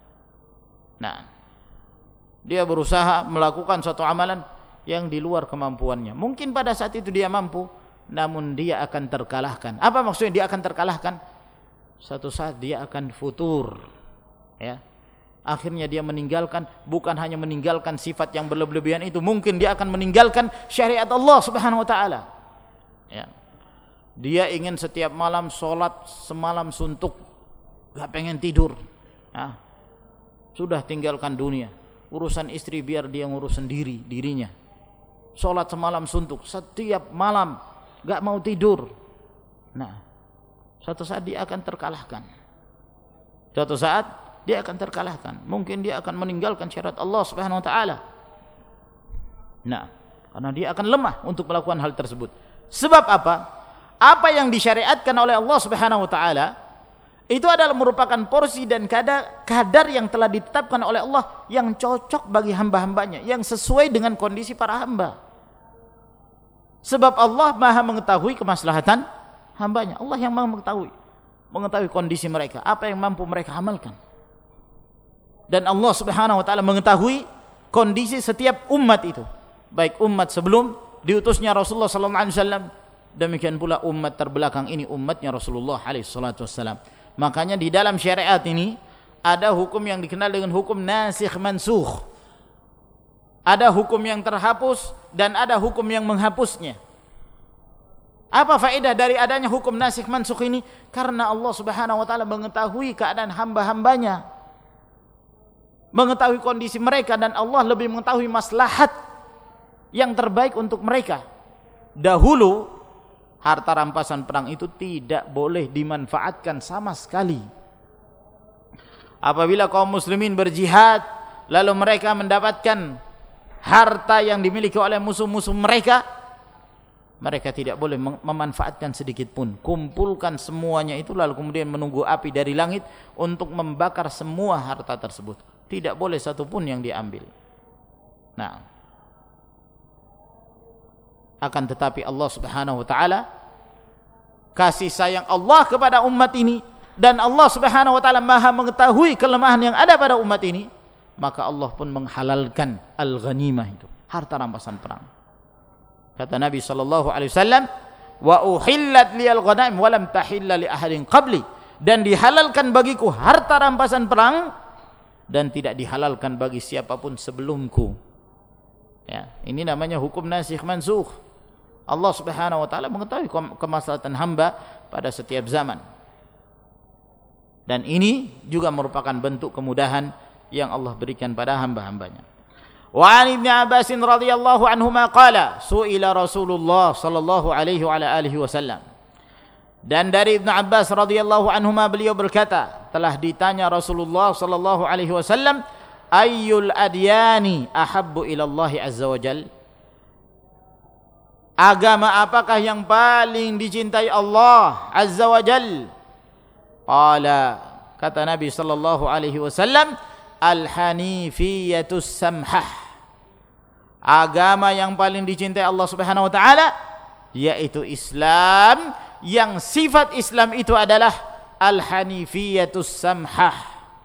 Nah, dia berusaha melakukan suatu amalan yang di luar kemampuannya. Mungkin pada saat itu dia mampu, namun dia akan terkalahkan. Apa maksudnya dia akan terkalahkan? Suatu saat dia akan futur, ya. Akhirnya dia meninggalkan, bukan hanya meninggalkan sifat yang berlebihan itu, mungkin dia akan meninggalkan syariat Allah Subhanahu wa taala. Ya. Dia ingin setiap malam sholat semalam suntuk, gak pengen tidur. Ya. Sudah tinggalkan dunia, urusan istri biar dia ngurus sendiri dirinya. Sholat semalam suntuk, setiap malam gak mau tidur. Nah, suatu saat dia akan terkalahkan. Suatu saat dia akan terkalahkan. Mungkin dia akan meninggalkan syariat Allah Subhanahu wa taala. Nah, karena dia akan lemah untuk melakukan hal tersebut. Sebab apa? Apa yang disyariatkan oleh Allah Subhanahu wa taala itu adalah merupakan porsi dan kadar, kadar yang telah ditetapkan oleh Allah yang cocok bagi hamba-hambanya, yang sesuai dengan kondisi para hamba. Sebab Allah Maha mengetahui kemaslahatan hambanya. Allah yang Maha mengetahui, mengetahui kondisi mereka, apa yang mampu mereka amalkan. Dan Allah Subhanahu wa taala mengetahui kondisi setiap umat itu, baik umat sebelum diutusnya Rasulullah sallallahu alaihi wasallam Demikian pula umat terbelakang ini umatnya Rasulullah alaihi salatu wassalam. Makanya di dalam syariat ini ada hukum yang dikenal dengan hukum nasikh mansukh. Ada hukum yang terhapus dan ada hukum yang menghapusnya. Apa faedah dari adanya hukum nasikh mansukh ini? Karena Allah Subhanahu wa taala mengetahui keadaan hamba-hambanya, mengetahui kondisi mereka, dan Allah lebih mengetahui maslahat yang terbaik untuk mereka. Dahulu harta rampasan perang itu tidak boleh dimanfaatkan sama sekali. Apabila kaum muslimin berjihad lalu mereka mendapatkan harta yang dimiliki oleh musuh-musuh mereka, mereka tidak boleh memanfaatkan sedikit pun. Kumpulkan semuanya itu lalu kemudian menunggu api dari langit untuk membakar semua harta tersebut. Tidak boleh satu pun yang diambil. Nah, akan tetapi Allah Subhanahu wa taala, kasih sayang Allah kepada umat ini, dan Allah Subhanahu wa taala Maha mengetahui kelemahan yang ada pada umat ini, maka Allah pun menghalalkan al-ghanimah itu, harta rampasan perang. Kata Nabi sallallahu alaihi wasallam, wa uhillat liyal ghanaim wa lam tahilla li ahadin qabli, dan dihalalkan bagiku harta rampasan perang dan tidak dihalalkan bagi siapapun sebelumku. Ya, ini namanya hukum nasikh mansukh. Allah Subhanahu wa taala mengetahui kemaslahatan hamba pada setiap zaman. Dan ini juga merupakan bentuk kemudahan yang Allah berikan pada hamba-hambanya. Wa 'an Ibnu Abbas radhiyallahu anhuma qala su'ila Rasulullah sallallahu alaihi wa ala alihi wasallam. Dan dari Ibnu Abbas radhiyallahu anhuma beliau berkata, telah ditanya Rasulullah sallallahu alaihi wasallam, ayyul adyani ahabbu ila Allah azza wa jalla? Agama apakah yang paling dicintai Allah azza wa jalla? Qala, kata Nabi sallallahu alaihi wasallam, al-hanifiyatus samhah. Agama yang paling dicintai Allah Subhanahu wa taala yaitu Islam, yang sifat Islam itu adalah al-hanifiyatus samhah.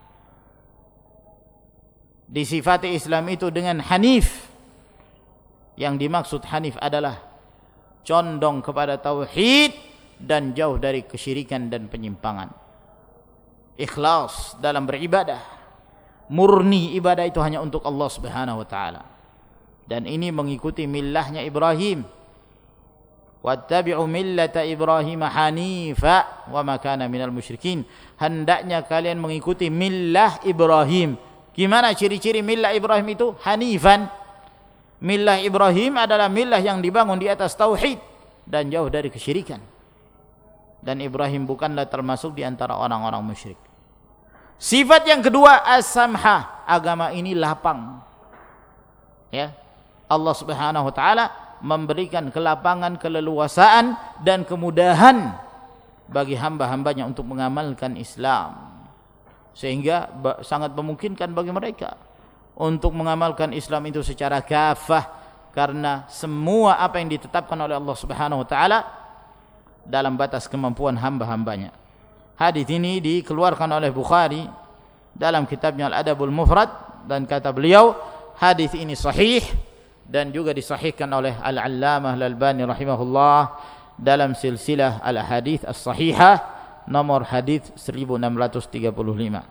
Disifati Islam itu dengan hanif. Yang dimaksud hanif adalah condong kepada tauhid dan jauh dari kesyirikan dan penyimpangan. Ikhlas dalam beribadah, murni ibadah itu hanya untuk Allah Subhanahu wa taala. Dan ini mengikuti millahnya Ibrahim. Wattabi'u millata Ibrahim hanifa wa ma kana minal musyrikin. Hendaknya kalian mengikuti millah Ibrahim. Gimana ciri-ciri millah Ibrahim itu? Hanifan. Millah Ibrahim adalah millah yang dibangun di atas tauhid dan jauh dari kesyirikan. Dan Ibrahim bukanlah termasuk di antara orang-orang musyrik. Sifat yang kedua, as-samhah. Agama ini lapang. Ya. Allah Subhanahu wa taala memberikan kelapangan, keleluasaan dan kemudahan bagi hamba-hambanya untuk mengamalkan Islam. Sehingga sangat memungkinkan bagi mereka untuk mengamalkan Islam itu secara kafah, karena semua apa yang ditetapkan oleh Allah Subhanahu wa taala dalam batas kemampuan hamba-hambanya. Hadis ini dikeluarkan oleh Bukhari dalam kitabnya Al-Adabul Mufrad, dan kata beliau hadis ini sahih, dan juga disahihkan oleh Al-Allamah Al-Albani rahimahullah dalam silsilah Al-Hadits As-Sahihah nomor hadis seribu enam ratus tiga puluh lima.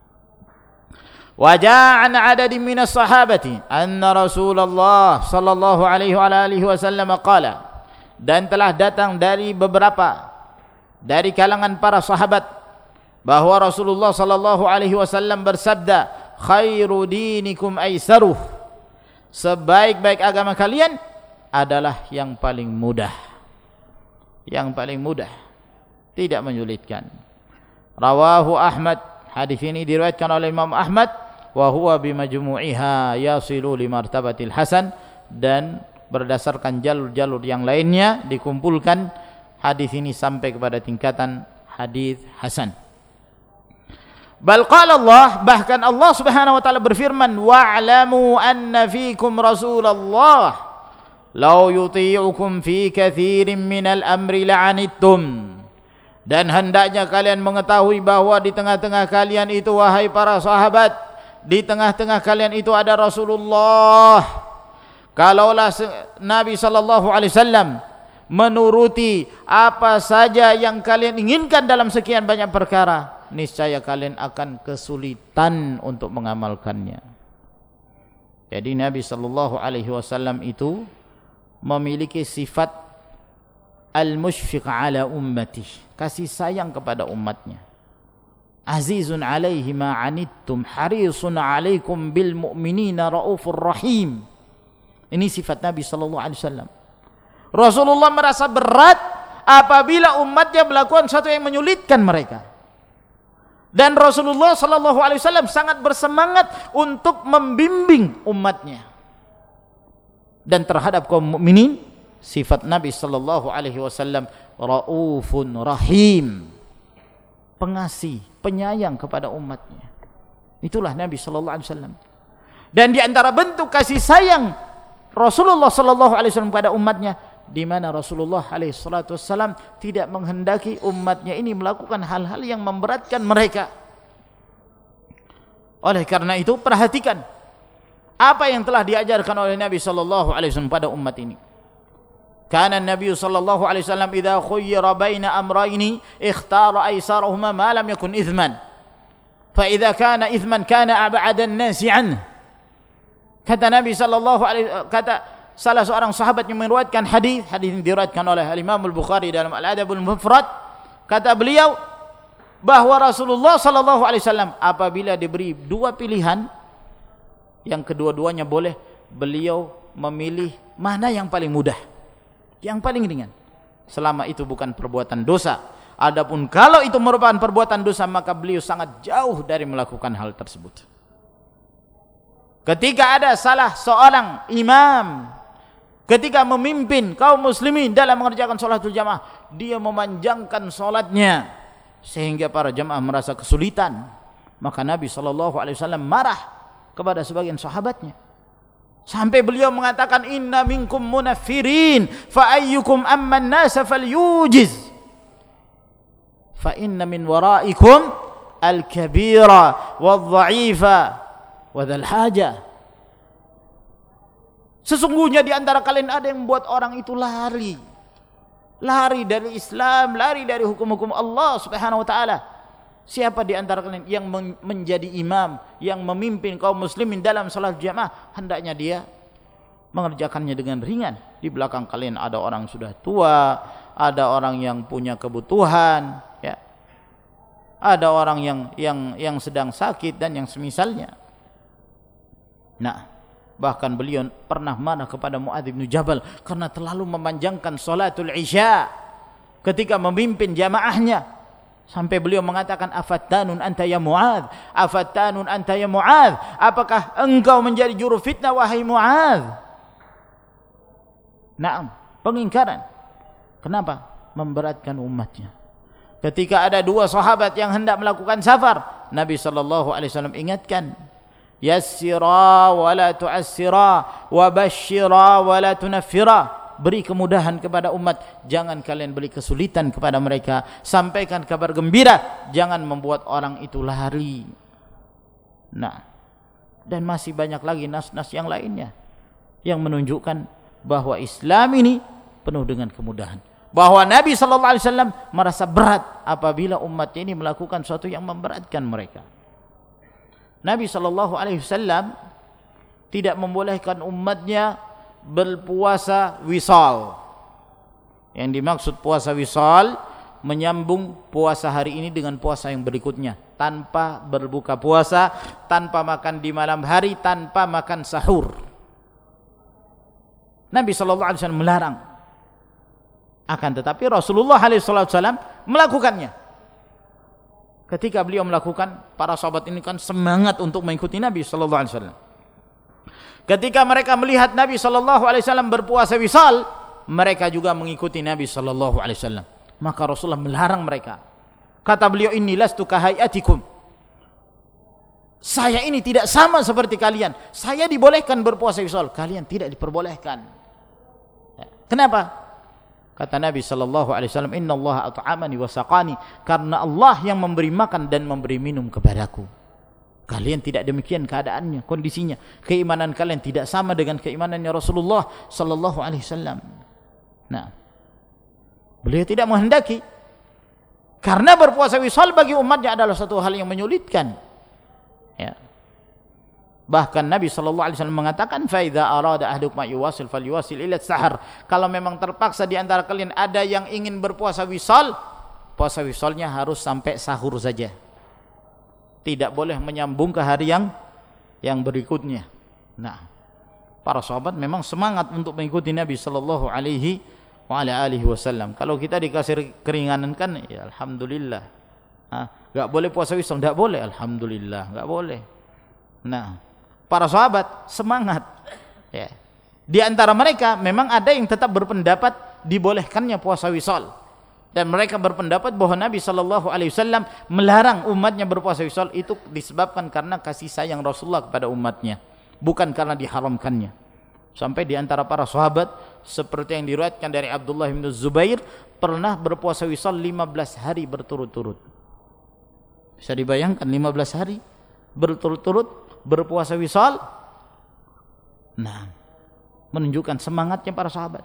Wa ja'a 'an 'adadin minas sahabati anna Rasulullah sallallahu alaihi wa alihi wasallam qala, dan telah datang dari beberapa dari kalangan para sahabat bahwa Rasulullah sallallahu alaihi wasallam bersabda, khairu dinikum aisaruh, sebaik-baik agama kalian adalah yang paling mudah. Yang paling mudah, tidak menyulitkan. Rawahu Ahmad, hadis ini diriwayatkan oleh Imam Ahmad, wa huwa bimajmu'iha yasilu li martabatil hasan, dan berdasarkan jalur-jalur yang lainnya dikumpulkan hadis ini sampai kepada tingkatan hadis hasan. Bal qala Allah, bahkan Allah Subhanahu wa taala berfirman, wa'lamu anna fiikum Rasulullah law yuti'ukum fi katsirin minal amri la'anittum. Dan hendaknya kalian mengetahui bahwa di tengah-tengah kalian itu, wahai para sahabat, di tengah-tengah kalian itu ada Rasulullah. Kalaulah Nabi sallallahu alaihi wasallam menuruti apa saja yang kalian inginkan dalam sekian banyak perkara, niscaya kalian akan kesulitan untuk mengamalkannya. Jadi Nabi sallallahu alaihi wasallam itu memiliki sifat al-mushfiq ala ummati, kasih sayang kepada umatnya. Azizun alaihi ma anittum harisun alaikum bil mu'minina raufur rahim. Ini sifat Nabi sallallahu alaihi wasallam. Rasulullah merasa berat apabila umatnya melakukan sesuatu yang menyulitkan mereka. Dan Rasulullah sallallahu alaihi wasallam sangat bersemangat untuk membimbing umatnya. Dan terhadap kaum mukminin, sifat Nabi sallallahu alaihi wasallam raufun rahim, pengasih, penyayang kepada umatnya. Itulah Nabi sallallahu alaihi wasallam. Dan di antara bentuk kasih sayang Rasulullah sallallahu alaihi wasallam kepada umatnya, di mana Rasulullah alaihi salatu wasallam tidak menghendaki umatnya ini melakukan hal-hal yang memberatkan mereka. Oleh karena itu, perhatikan apa yang telah diajarkan oleh Nabi sallallahu alaihi wasallam pada umat ini. Kana Nabi sallallahu alaihi wasallam idza khuyyira baina amrayni ikhtara aysarahuma ma lam yakun ithman. Fa idza kana ithman kana ab'ada an-nasi anhu. Kata Nabi sallallahu alaihi kata salah seorang sahabat yang meriwayatkan hadis, hadis ini diriwayatkan oleh Imam Al-Bukhari dalam Al-Adabul Mufrad, kata beliau bahwa Rasulullah sallallahu alaihi wasallam apabila diberi dua pilihan yang kedua-duanya boleh, beliau memilih mana yang paling mudah, yang paling ringan, selama itu bukan perbuatan dosa. Adapun kalau itu merupakan perbuatan dosa, maka beliau sangat jauh dari melakukan hal tersebut. Ketika ada salah seorang imam ketika memimpin kaum muslimin dalam mengerjakan sholatul jamaah, dia memanjangkan sholatnya sehingga para jamaah merasa kesulitan, maka Nabi sallallahu alaihi wasallam marah kepada sebagian sahabatnya sampai beliau mengatakan, inna minkum munaffirin fa ayyukum amman nasa falyujiz fa inna min waraikum al-kabira wal-dha'ifa wadhal haja. Sesungguhnya di antara kalian ada yang membuat orang itu lari lari dari Islam, lari dari hukum-hukum Allah subhanahu wa ta'ala. Siapa di antara kalian yang menjadi imam, yang memimpin kaum muslimin dalam salat jamaah, hendaknya dia mengerjakannya dengan ringan. Di belakang kalian ada orang sudah tua, ada orang yang punya kebutuhan, ya, ada orang yang yang yang sedang sakit dan yang semisalnya. Nah, bahkan beliau pernah marah kepada Muadz bin Jabal karena terlalu memanjangkan salatul isya ketika memimpin jamaahnya, sampai beliau mengatakan, afattanun anta ya Muadz, afattanun anta ya Muadz, apakah engkau menjadi juru fitnah wahai Muadz? Naam, pengingkaran. Kenapa? Memberatkan umatnya. Ketika ada dua sahabat yang hendak melakukan safar, Nabi sallallahu alaihi wasallam ingatkan, yassira wa la tu'assira wa basyira wa la tunaffira. Beri kemudahan kepada umat, jangan kalian beri kesulitan kepada mereka. Sampaikan kabar gembira, jangan membuat orang itu lari. Nah, dan masih banyak lagi nas-nas yang lainnya yang menunjukkan bahwa Islam ini penuh dengan kemudahan, bahwa Nabi sallallahu alaihi wasallam merasa berat apabila umatnya ini melakukan sesuatu yang memberatkan mereka. Nabi sallallahu alaihi wasallam tidak membolehkan umatnya berpuasa wisal. Yang dimaksud puasa wisal, menyambung puasa hari ini dengan puasa yang berikutnya, tanpa berbuka puasa, tanpa makan di malam hari, tanpa makan sahur. Nabi sallallahu alaihi wasallam melarang. Akan tetapi Rasulullah alaihi wasallam melakukannya. Ketika beliau melakukan, para sahabat ini kan semangat untuk mengikuti Nabi sallallahu alaihi wasallam. Ketika mereka melihat Nabi sallallahu alaihi wasallam berpuasa wisal, mereka juga mengikuti Nabi sallallahu alaihi wasallam. Maka Rasulullah melarang mereka. Kata beliau, inni lastu kahayatikum. Saya ini tidak sama seperti kalian. Saya dibolehkan berpuasa wisal, kalian tidak diperbolehkan. Kenapa? Kata Nabi sallallahu alaihi wasallam, innallaha at'amani wa saqani, karena Allah yang memberi makan dan memberi minum kepadaku. Kalian tidak demikian keadaannya, kondisinya. Keimanan kalian tidak sama dengan keimanannya Rasulullah sallallahu alaihi wasallam. Nah, Beliau tidak menghendaki. Karena berpuasa wisal bagi umatnya adalah satu hal yang menyulitkan. Ya. Bahkan Nabi sallallahu alaihi wasallam mengatakan, "Fa idza arada ahadukum yuwasil falyuwasil ila sahar." Kalau memang terpaksa di antara kalian ada yang ingin berpuasa wisal, puasa wisalnya harus sampai sahur saja. Tidak boleh menyambung ke hari yang yang berikutnya. Nah, para sahabat memang semangat untuk mengikuti Nabi sallallahu alaihi wa ala alihi wasallam. Kalau kita dikasih keringanan kan, ya alhamdulillah. Ah, enggak boleh puasa wisal, enggak boleh, alhamdulillah, enggak boleh. Nah, para sahabat semangat. Ya. Di antara mereka memang ada yang tetap berpendapat dibolehkannya puasa wisal. Dan mereka berpendapat bahwa Nabi sallallahu alaihi wasallam melarang umatnya berpuasa wisal itu disebabkan karena kasih sayang Rasulullah kepada umatnya, bukan karena diharamkannya. Sampai di antara para sahabat seperti yang diriwayatkan dari Abdullah bin Zubair pernah berpuasa wisal lima belas hari berturut-turut. Bisa dibayangkan lima belas hari berturut-turut berpuasa wisal. Nah, menunjukkan semangatnya para sahabat.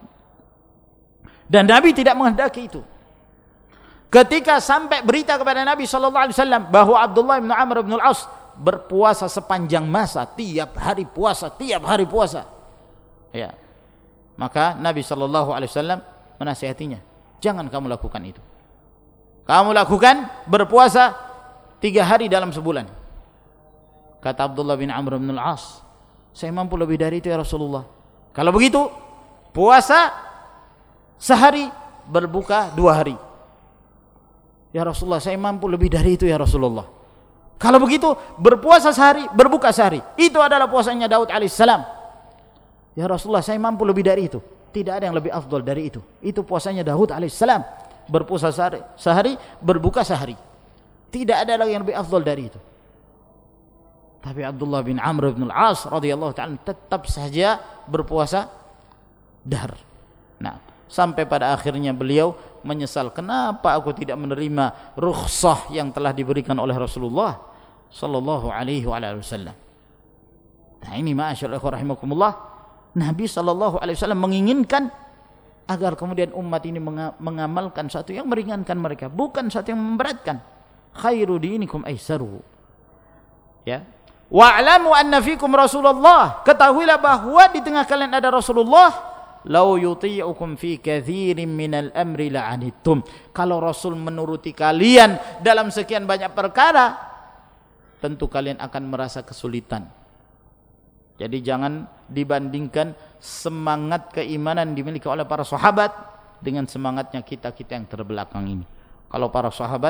Dan Nabi tidak menghendaki itu. Ketika sampai berita kepada Nabi sallallahu alaihi wasallam bahwa Abdullah bin Amr bin Al-As berpuasa sepanjang masa, tiap hari puasa, tiap hari puasa. Ya. Maka Nabi sallallahu alaihi wasallam menasihatinya, jangan kamu lakukan itu. Kamu lakukan berpuasa tiga hari dalam sebulan. Kata Abdullah bin Amr bin Al-As, saya mampu lebih dari itu ya Rasulullah. Kalau begitu, puasa sehari, berbuka dua hari. Ya Rasulullah, saya mampu lebih dari itu ya Rasulullah. Kalau begitu, berpuasa sehari, berbuka sehari. Itu adalah puasanya Daud alaihissalam. Ya Rasulullah, saya mampu lebih dari itu. Tidak ada yang lebih afdal dari itu. Itu puasanya Daud alaihissalam. Berpuasa sehari, sehari, berbuka sehari. Tidak ada lagi yang lebih afdal dari itu. Tapi Abdullah bin Amr bin Al-As radhiyallahu ta'ala tetap saja berpuasa dahar. Nah, sampai pada akhirnya beliau menyesal, kenapa aku tidak menerima rukhsah yang telah diberikan oleh Rasulullah sallallahu alaihi wasallam. Nah, ini ma'asyiral ikhwah rahimakumullah, Nabi sallallahu alaihi wasallam menginginkan agar kemudian umat ini mengamalkan satu yang meringankan mereka, bukan satu yang memberatkan. Khairu dinikum aisaru. Ya. Wa'lamu anna fikum Rasulullah. Ketahuilah bahwa di tengah kalian ada Rasulullah. Lau yuti'ukum fi katsirin minal amri la'anittum. Kalau Rasul menuruti kalian dalam sekian banyak perkara, tentu kalian akan merasa kesulitan. Jadi jangan dibandingkan semangat keimanan dimiliki oleh para sahabat dengan semangatnya kita-kita yang terbelakang ini. Kalau para sahabat,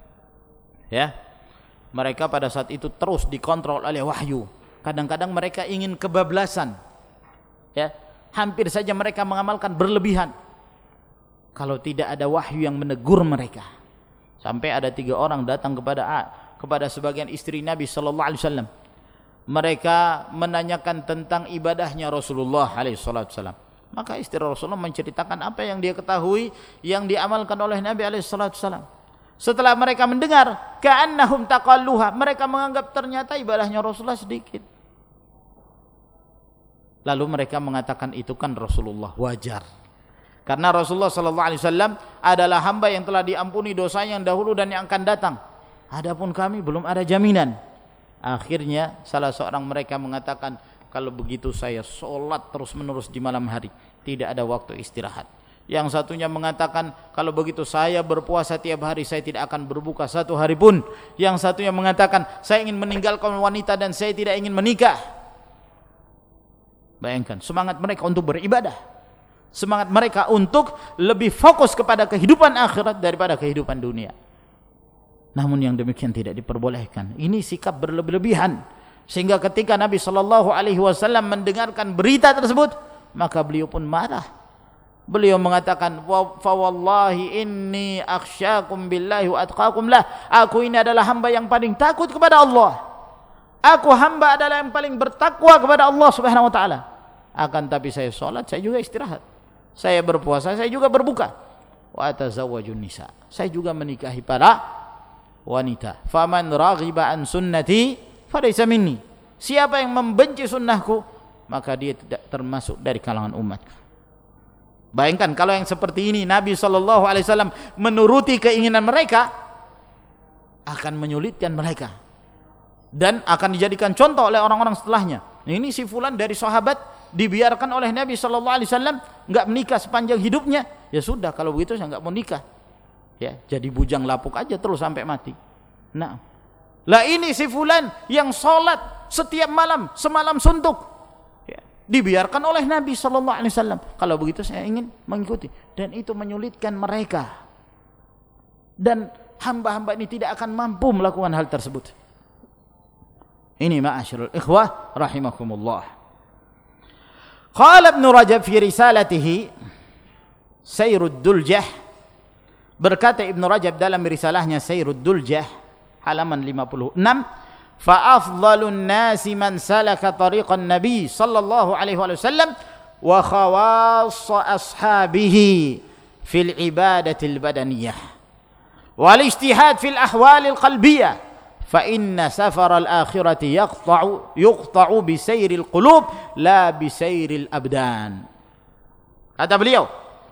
ya, mereka pada saat itu terus dikontrol oleh wahyu. Kadang-kadang mereka ingin kebablasan. Ya, hampir saja mereka mengamalkan berlebihan. Kalau tidak ada wahyu yang menegur mereka. Sampai ada tiga orang datang kepada kepada sebagian istri Nabi sallallahu alaihi wasallam. Mereka menanyakan tentang ibadahnya Rasulullah alaihi wasallam. Maka istri Rasulullah menceritakan apa yang dia ketahui yang diamalkan oleh Nabi alaihi wasallam. Setelah mereka mendengar, ka'annahum taqalluha, mereka menganggap ternyata ibadahnya Rasulullah sedikit. Lalu mereka mengatakan itu kan Rasulullah, wajar. Karena Rasulullah sallallahu alaihi wasallam adalah hamba yang telah diampuni dosanya yang dahulu dan yang akan datang. Adapun kami belum ada jaminan. Akhirnya salah seorang mereka mengatakan, kalau begitu saya sholat terus-menerus di malam hari, tidak ada waktu istirahat. Yang satunya mengatakan, kalau begitu saya berpuasa tiap hari, saya tidak akan berbuka satu hari pun. Yang satunya mengatakan, saya ingin meninggalkan wanita dan saya tidak ingin menikah. Bayangkan semangat mereka untuk beribadah, semangat mereka untuk lebih fokus kepada kehidupan akhirat daripada kehidupan dunia. Namun yang demikian tidak diperbolehkan. Ini sikap berlebih-lebihan, sehingga ketika Nabi sallallahu alaihi wasallam mendengarkan berita tersebut, maka beliau pun marah. Beliau mengatakan, fa wallahi inni akhsyakum billahi wa atqakum lah. Aku ini adalah hamba yang paling takut kepada Allah. Aku hamba adalah yang paling bertakwa kepada Allah Subhanahu wa taala. Akan tapi saya salat, saya juga istirahat. Saya berpuasa, saya juga berbuka. Wa atazawwajun nisa. Saya juga menikahi para wanita. Faman raghiba an sunnati falaysa minni. Siapa yang membenci sunnahku, maka dia tidak termasuk dari kalangan umatku. Bayangkan kalau yang seperti ini Nabi shallallahu alaihi wasallam menuruti keinginan mereka, akan menyulitkan mereka dan akan dijadikan contoh oleh orang-orang setelahnya. Ini si fulan dari sahabat dibiarkan oleh Nabi shallallahu alaihi wasallam nggak menikah sepanjang hidupnya. Ya sudah, kalau begitu saya nggak mau nikah. Ya, jadi bujang lapuk aja terus sampai mati. Nah, lah ini si fulan yang sholat setiap malam semalam suntuk, ya, dibiarkan oleh Nabi shallallahu alaihi wasallam. Kalau begitu saya ingin mengikuti, dan itu menyulitkan mereka. Dan hamba-hamba ini tidak akan mampu melakukan hal tersebut. Ini ma'asyiral ikhwah rahimakumullah. Qala Ibnu Rajab fi risalatihi Sayrud Duljah, berkata Ibnu Rajab dalam risalahnya Sayrud Duljah halaman lima puluh enam, fa afdhalun nasi man salaka tariqan nabi sallallahu alaihi wasallam wa khawassa ashabihi fil ibadatil badaniyah wal ijtihad fil ahwalil qalbiyah fa inna safaral akhirati yaqta'u yuqta'u bi sayril qulub la bi sayril abdan. Kata beliau,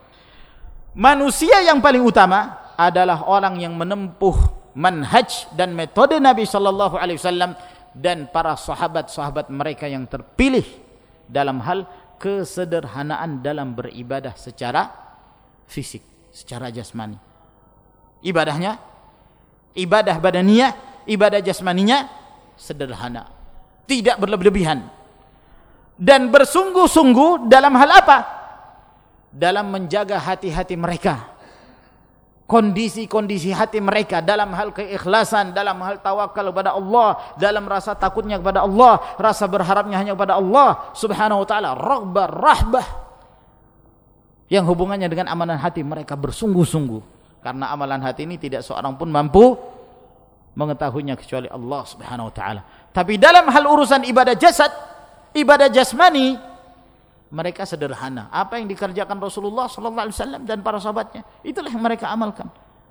manusia yang paling utama adalah orang yang menempuh manhaj dan metode Nabi sallallahu alaihi wasallam dan para sahabat-sahabat mereka yang terpilih dalam hal kesederhanaan dalam beribadah secara fisik, secara jasmani. Ibadahnya, ibadah badaniyah, ibadah jasmaninya sederhana, tidak berlebihan, dan bersungguh-sungguh dalam hal apa? Dalam menjaga hati-hati mereka, kondisi-kondisi hati mereka dalam hal keikhlasan, dalam hal tawakal kepada Allah, dalam rasa takutnya kepada Allah, rasa berharapnya hanya kepada Allah subhanahu wa ta'ala, raghbah, rahbah, yang hubungannya dengan amalan hati mereka bersungguh-sungguh. Karena amalan hati ini tidak seorang pun mampu mengetahuinya kecuali Allah subhanahu wa ta'ala. Tapi dalam hal urusan ibadah jasad, ibadah jasmani, mereka sederhana. Apa yang dikerjakan Rasulullah sallallahu alaihi wasallam dan para sahabatnya, itulah yang mereka amalkan.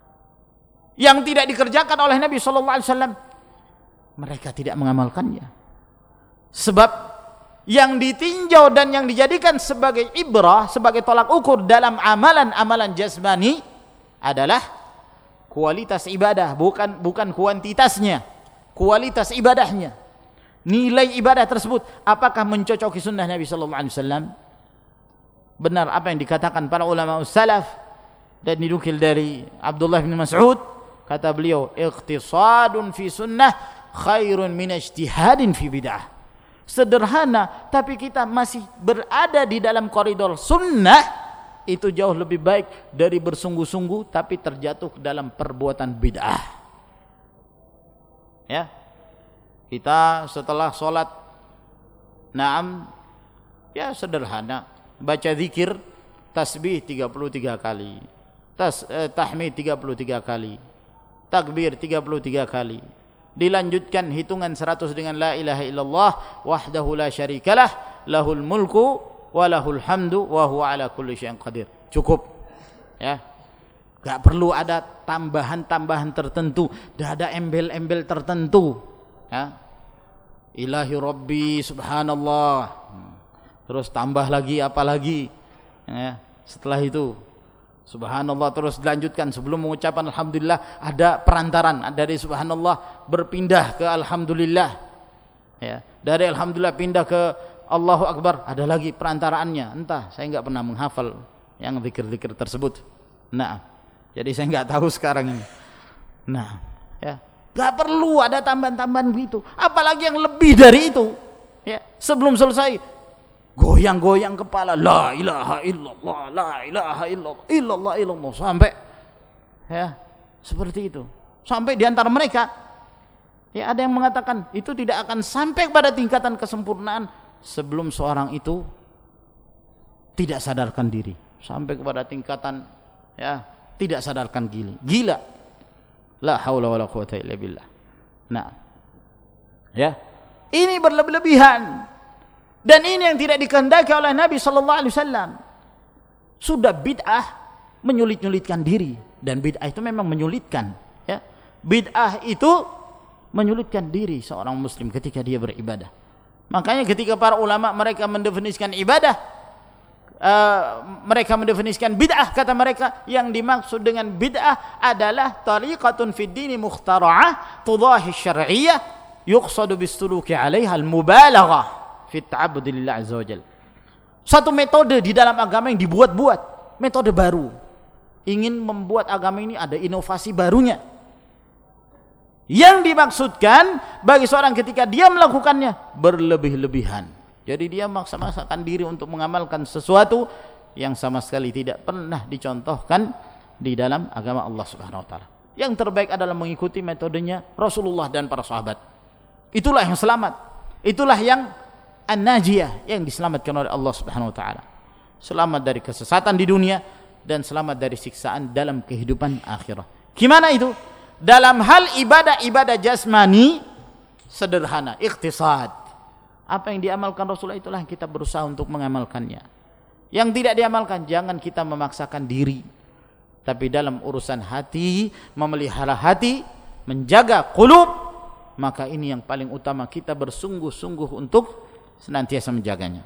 Yang tidak dikerjakan oleh Nabi sallallahu alaihi wasallam, mereka tidak mengamalkannya. Sebab yang ditinjau dan yang dijadikan sebagai ibrah, sebagai tolak ukur dalam amalan-amalan jasmani adalah kualitas ibadah, bukan bukan kuantitasnya, kualitas ibadahnya. Nilai ibadah tersebut apakah mencocoki sunnah Nabi sallallahu alaihi wasallam? Benar apa yang dikatakan para ulama salaf dan dinukil dari Abdullah bin Mas'ud, kata beliau, iqtisadun fi sunnah khairun min ijtihadin fi bid'ah. Sederhana tapi kita masih berada di dalam koridor sunnah, itu jauh lebih baik dari bersungguh-sungguh tapi terjatuh dalam perbuatan bid'ah. Ya, kita setelah sholat, naam, ya sederhana, baca zikir, tasbih tiga puluh tiga kali, tas, eh, tahmid tiga puluh tiga kali, takbir tiga puluh tiga kali, dilanjutkan hitungan seratus dengan la ilaha illallah wahdahu la syarikalah lahul mulku walahul hamdu wa huwa ala kulli syai'in qadir. Cukup, ya, gak perlu ada tambahan-tambahan tertentu, gak ada embel-embel tertentu, ya. Ilahi Rabbi subhanallah, terus tambah lagi apa lagi, ya. Setelah itu subhanallah, terus dilanjutkan sebelum mengucapkan alhamdulillah ada perantaran dari subhanallah berpindah ke alhamdulillah, ya. Dari alhamdulillah pindah ke Allahu Akbar, ada lagi perantaraannya. Entah, saya enggak pernah menghafal yang zikir-zikir tersebut. Nah, jadi saya enggak tahu sekarang ini. Nah, ya, enggak perlu ada tambahan-tambahan begitu. Apalagi yang lebih dari itu. Ya, sebelum selesai goyang-goyang kepala, la ilaha illallah, la ilaha illallah, illallah illallah, sampai, ya, seperti itu. Sampai di antara mereka, ya, ada yang mengatakan itu tidak akan sampai pada tingkatan kesempurnaan sebelum seorang itu tidak sadarkan diri, sampai kepada tingkatan, ya, tidak sadarkan gila. Gila. La haula wala quwata illa billah. Nah, ya, ini berlebihan, dan ini yang tidak dikehendaki oleh Nabi sallallahu alaihi wasallam. Sudah bid'ah menyulit-nyulitkan diri, dan bid'ah itu memang menyulitkan, ya. Bid'ah itu menyulitkan diri seorang muslim ketika dia beribadah. Makanya ketika para ulama mereka mendefinisikan ibadah, Uh, mereka mendefinisikan bid'ah, kata mereka yang dimaksud dengan bid'ah adalah tariqatun fid dini mukhtara'ah tudahi syar'iyyah yuqsadu bis-suluki 'alaiha al-mubalaghah fi at-ta'abbud lillah 'azza wa jalla. Satu metode di dalam agama yang dibuat-buat, metode baru. Ingin membuat agama ini ada inovasi barunya. Yang dimaksudkan bagi seorang ketika dia melakukannya berlebih-lebihan. Jadi dia maksa-maksakan diri untuk mengamalkan sesuatu yang sama sekali tidak pernah dicontohkan di dalam agama Allah Subhanahu wa taala. Yang terbaik adalah mengikuti metodenya Rasulullah dan para sahabat. Itulah yang selamat. Itulah yang an-najiyah, yang diselamatkan oleh Allah Subhanahu wa taala. Selamat dari kesesatan di dunia dan selamat dari siksaan dalam kehidupan akhirah. Gimana itu? Dalam hal ibadah-ibadah jasmani sederhana, ikhtisad. Apa yang diamalkan Rasulullah itulah yang kita berusaha untuk mengamalkannya. Yang tidak diamalkan jangan kita memaksakan diri. Tapi dalam urusan hati, memelihara hati, menjaga qulub, maka ini yang paling utama, kita bersungguh-sungguh untuk senantiasa menjaganya.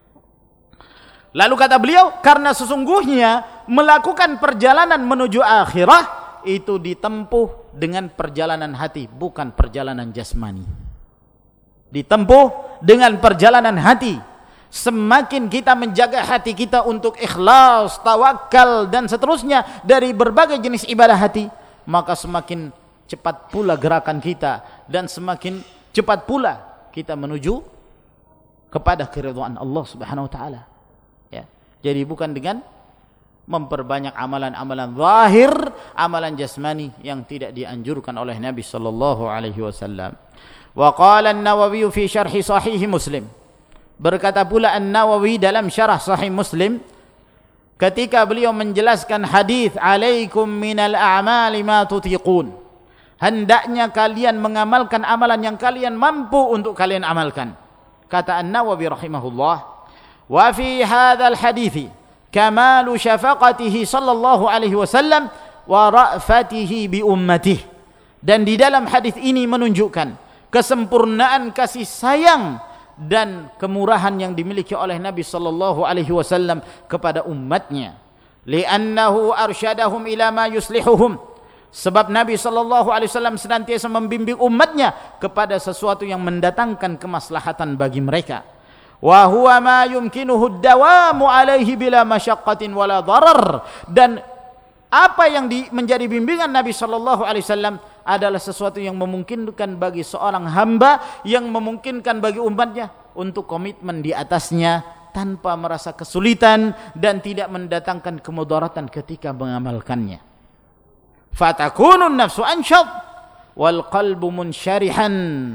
Lalu kata beliau, karena sesungguhnya melakukan perjalanan menuju akhirah itu ditempuh dengan perjalanan hati, bukan perjalanan jasmani. Ditempuh dengan perjalanan hati. Semakin kita menjaga hati kita untuk ikhlas, tawakal dan seterusnya dari berbagai jenis ibadah hati, maka semakin cepat pula gerakan kita dan semakin cepat pula kita menuju kepada keridhaan Allah Subhanahu wa taala. Ya. Jadi bukan dengan memperbanyak amalan-amalan zahir, amalan jasmani yang tidak dianjurkan oleh Nabi sallallahu alaihi wasallam. Wa qala an-Nawawi fi syarh sahih Muslim. Berkata pula An-Nawawi dalam syarah sahih Muslim ketika beliau menjelaskan hadis alaikum minal a'mali ma tutiqun. Hendaknya kalian mengamalkan amalan yang kalian mampu untuk kalian amalkan. Kata An-Nawawi rahimahullah, wa fi hadzal hadithi kamalu syafaqatihi sallallahu alaihi wasallam wa ra'fatihi bi ummatihi. Dan di dalam hadis ini menunjukkan kesempurnaan kasih sayang dan kemurahan yang dimiliki oleh Nabi sallallahu alaihi wasallam kepada umatnya. Li'annahu arsyadahum ila ma yuslihuhum. Sebab Nabi sallallahu alaihi wasallam senantiasa membimbing umatnya kepada sesuatu yang mendatangkan kemaslahatan bagi mereka. Wa huwa ma yumkinuhu ad-dawamu alaihi bila masyaqqatin wala darar. Dan apa yang di, menjadi bimbingan Nabi sallallahu alaihi wasallam adalah sesuatu yang memungkinkan bagi seorang hamba, yang memungkinkan bagi umatnya untuk komitmen di atasnya tanpa merasa kesulitan dan tidak mendatangkan kemudaratan ketika mengamalkannya. Fatakunun nafsu ansyad wal qalbu munsyarihan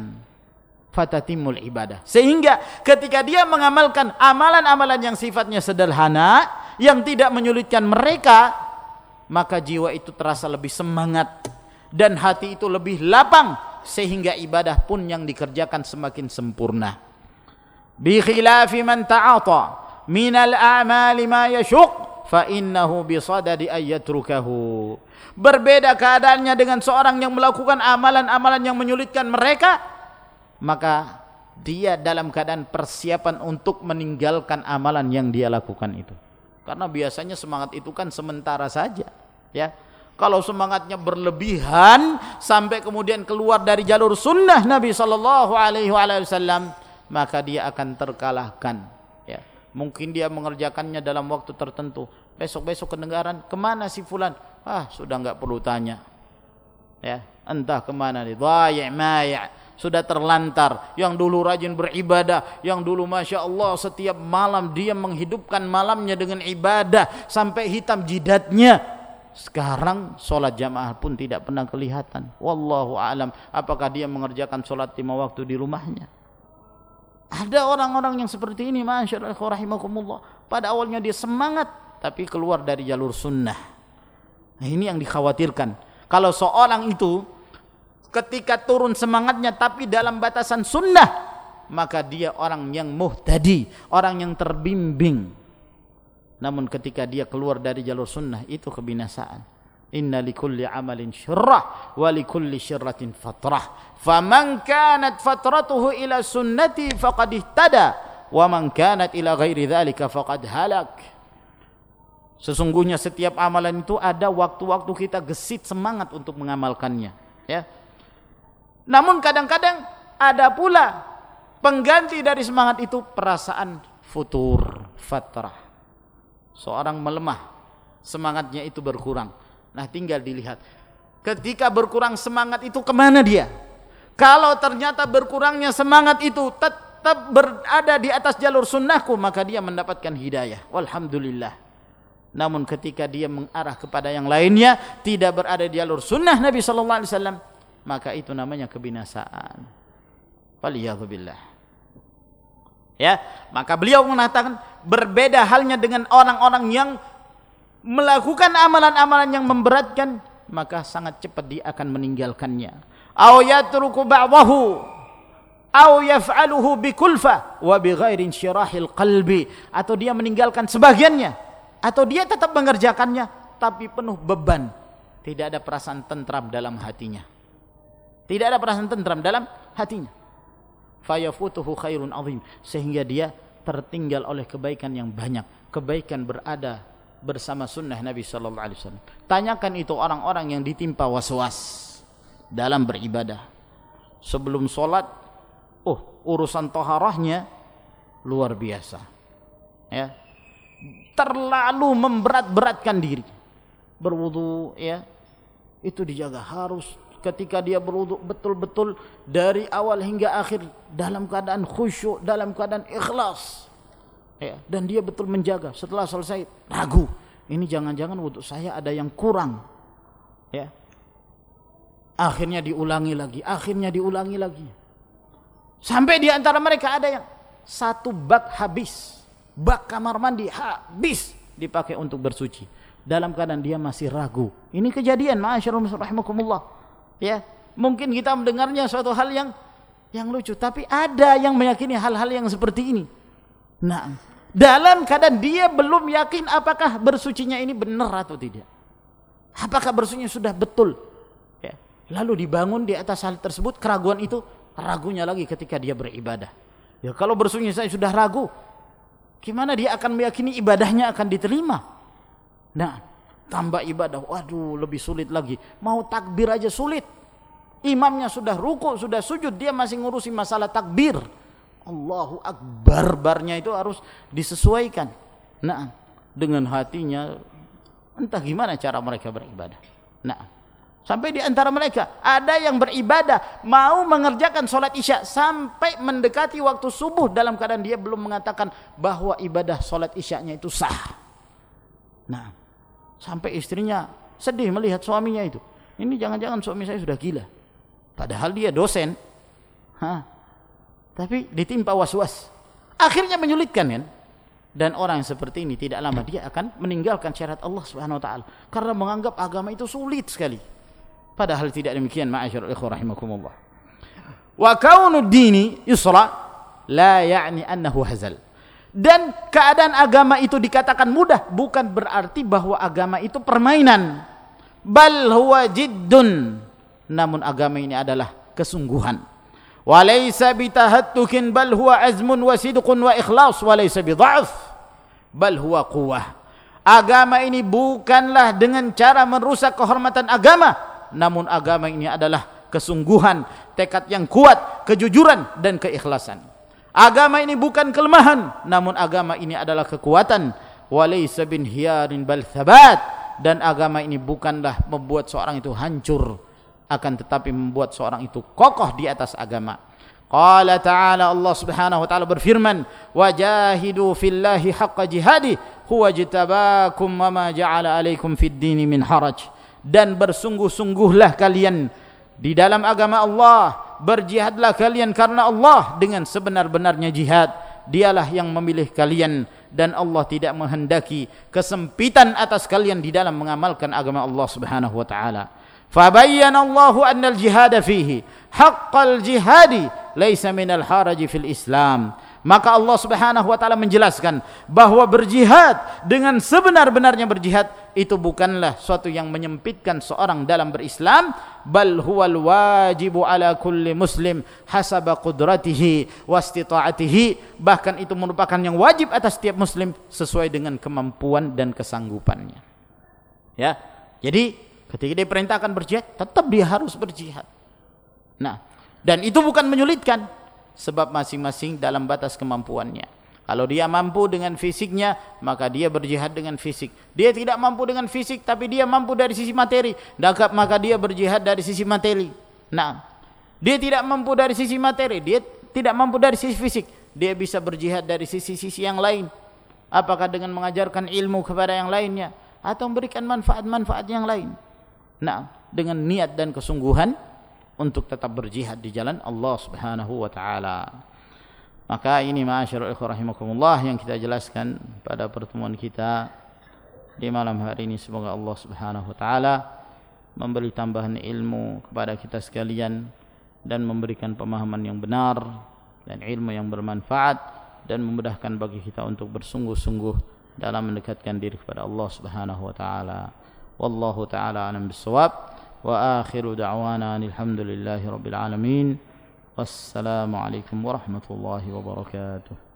fatatimul ibadah. Sehingga ketika dia mengamalkan amalan-amalan yang sifatnya sederhana, yang tidak menyulitkan mereka, maka jiwa itu terasa lebih semangat dan hati itu lebih lapang, sehingga ibadah pun yang dikerjakan semakin sempurna. Bi khilafi man ta'ata minal a'mali ma yashuq fa innahu bisadadi ayyatrukahu. Berbeda keadaannya dengan seorang yang melakukan amalan-amalan yang menyulitkan mereka, maka dia dalam keadaan persiapan untuk meninggalkan amalan yang dia lakukan itu. Karena biasanya semangat itu kan sementara saja, ya. Kalau semangatnya berlebihan sampai kemudian keluar dari jalur sunnah Nabi sallallahu alaihi wasallam, maka dia akan terkalahkan, ya. Mungkin dia mengerjakannya dalam waktu tertentu, besok-besok kedengaran, kemana si fulan? Ah, sudah enggak perlu tanya, ya, entah kemana dia, dhayi' mayi', sudah terlantar. Yang dulu rajin beribadah, yang dulu masya Allah setiap malam dia menghidupkan malamnya dengan ibadah sampai hitam jidatnya, sekarang sholat jamaah pun tidak pernah kelihatan. Wallahu a'lam, apakah dia mengerjakan sholat lima waktu di rumahnya? Ada orang-orang yang seperti ini, masyaallah rahimakumullah. Pada awalnya dia semangat, tapi keluar dari jalur sunnah. Nah, ini yang dikhawatirkan. Kalau seorang itu ketika turun semangatnya tapi dalam batasan sunnah, maka dia orang yang muhtadi, orang yang terbimbing. Namun ketika dia keluar dari jalur sunnah, itu kebinasaan. Inna likulli amalin syirrah wa likulli syirratin fatrah. Faman kanat fatratuhu ila sunnati faqad ihtada wa man kanat ila ghairi dzalika faqad halak. Sesungguhnya setiap amalan itu ada waktu-waktu kita gesit semangat untuk mengamalkannya, ya. Namun kadang-kadang ada pula pengganti dari semangat itu, perasaan futur, fatrah. Seorang melemah, semangatnya itu berkurang. Nah, tinggal dilihat ketika berkurang semangat itu kemana dia. Kalau ternyata berkurangnya semangat itu tetap berada di atas jalur sunnahku, maka dia mendapatkan hidayah, walhamdulillah. Namun ketika dia mengarah kepada yang lainnya, tidak berada di jalur sunnah Nabi sallallahu alaihi wasallam, maka itu namanya kebinasaan. Waliyadzubillah. Ya, maka beliau mengatakan berbeda halnya dengan orang-orang yang melakukan amalan-amalan yang memberatkan, maka sangat cepat dia akan meninggalkannya. Aw yatruku ba'dahu aw yaf'aluhu bikulfa wa bighairi insyirahil qalbi, atau dia meninggalkan sebagiannya, atau dia tetap mengerjakannya tapi penuh beban, tidak ada perasaan tentram dalam hatinya. Tidak ada perasaan tentram dalam hatinya. Fayafutuhu khairun azim, sehingga dia tertinggal oleh kebaikan yang banyak. Kebaikan berada bersama sunnah Nabi sallallahu alaihi wasallam. Tanyakan itu orang-orang yang ditimpa waswas dalam beribadah. Sebelum sholat, oh, urusan taharahnya luar biasa, ya, terlalu memberat-beratkan diri. Berwudu, ya, itu dijaga, harus ketika dia berwudu betul-betul dari awal hingga akhir dalam keadaan khusyuk, dalam keadaan ikhlas, ya, dan dia betul menjaga. Setelah selesai ragu, ini jangan-jangan wudu saya ada yang kurang, ya, akhirnya diulangi lagi, akhirnya diulangi lagi, sampai di antara mereka ada yang satu bak habis, bak kamar mandi habis dipakai untuk bersuci, dalam keadaan dia masih ragu. Ini kejadian, ma'asyiral muslimin rahimakumullah, ya. Mungkin kita mendengarnya suatu hal yang yang lucu, tapi ada yang meyakini hal-hal yang seperti ini. Nah, dalam keadaan dia belum yakin apakah bersucinya ini benar atau tidak, apakah bersucinya sudah betul, ya. Lalu dibangun di atas hal tersebut, keraguan itu, ragunya lagi ketika dia beribadah. Ya, kalau bersucinya saya sudah ragu, gimana dia akan meyakini ibadahnya akan diterima? Nah, tambah ibadah, waduh, lebih sulit lagi. Mau takbir aja sulit. Imamnya sudah ruku, sudah sujud, dia masih ngurusi masalah takbir. Allahu Akbar, barnya itu harus disesuaikan. Nah, dengan hatinya, entah gimana cara mereka beribadah. Nah, sampai di antara mereka ada yang beribadah, mau mengerjakan sholat isya sampai mendekati waktu subuh dalam keadaan dia belum mengatakan bahwa ibadah sholat isyanya itu sah. Nah, sampai istrinya sedih melihat suaminya itu. Ini jangan-jangan suami saya sudah gila. Padahal dia dosen, Hah. tapi ditimpa was-was. Akhirnya menyulitkan, kan? Dan orang yang seperti ini tidak lama dia akan meninggalkan syariat Allah Subhanahu wa taala karena menganggap agama itu sulit sekali. Padahal tidak demikian, ma'asyiral ikhwah rahimakumullah. Wa kaunud dini yusra la ya'ni annahu hazal. Dan keadaan agama itu dikatakan mudah bukan berarti bahwa agama itu permainan. Bal huwa jiddun. Namun agama ini adalah kesungguhan. Wa laysa bitahattukin bal huwa azmun wa sidqun wa ikhlas wa laysa bidha'f bal huwa quwwah. Agama ini bukanlah dengan cara merusak kehormatan agama, namun agama ini adalah kesungguhan, tekad yang kuat, kejujuran dan keikhlasan. Agama ini bukan kelemahan, namun agama ini adalah kekuatan. Walaysa bin hiyarin bal thabat. Dan agama ini bukanlah membuat seorang itu hancur, akan tetapi membuat seorang itu kokoh di atas agama. Qala ta'ala, Allah Subhanahu wa ta'ala berfirman, wajahidu fillahi haqqa jihadi huwa jitabakum wa ma ja'ala alaikum fid dini min haraj. Dan bersungguh-sungguhlah kalian di dalam agama Allah, berjihadlah kalian karena Allah dengan sebenar-benarnya jihad. Dialah yang memilih kalian dan Allah tidak menghendaki kesempitan atas kalian di dalam mengamalkan agama Allah Subhanahu wa taala. Fabayyana Allahu anna al-jihad fihi haqqal jihadi laisa minal haraji fil Islam. Maka Allah Subhanahu wa taala menjelaskan bahwa berjihad dengan sebenar-benarnya berjihad itu bukanlah suatu yang menyempitkan seorang dalam berislam, bal huwal wajibu ala kulli muslim hasaba qudratihi wastita'atihi, bahkan itu merupakan yang wajib atas setiap muslim sesuai dengan kemampuan dan kesanggupannya. Ya. Jadi ketika dia perintahkan berjihad, tetap dia harus berjihad. Nah, dan itu bukan menyulitkan, sebab masing-masing dalam batas kemampuannya. Kalau dia mampu dengan fisiknya, maka dia berjihad dengan fisik. Dia tidak mampu dengan fisik, tapi dia mampu dari sisi materi, maka dia berjihad dari sisi materi. Nah, dia tidak mampu dari sisi materi, dia tidak mampu dari sisi fisik, dia bisa berjihad dari sisi-sisi yang lain. Apakah dengan mengajarkan ilmu kepada yang lainnya, atau memberikan manfaat-manfaat yang lain. Nah, dengan niat dan kesungguhan untuk tetap berjihad di jalan Allah Subhanahu wa taala. Maka ini ma'asyiral ikhwah rahimakumullah yang kita jelaskan pada pertemuan kita di malam hari ini. Semoga Allah Subhanahu wa taala memberi tambahan ilmu kepada kita sekalian dan memberikan pemahaman yang benar dan ilmu yang bermanfaat, dan memudahkan bagi kita untuk bersungguh-sungguh dalam mendekatkan diri kepada Allah Subhanahu wa taala. Wallahu taala a'lam bissawab. وآخر دعوانا الحمد لله رب العالمين والسلام عليكم ورحمة الله وبركاته.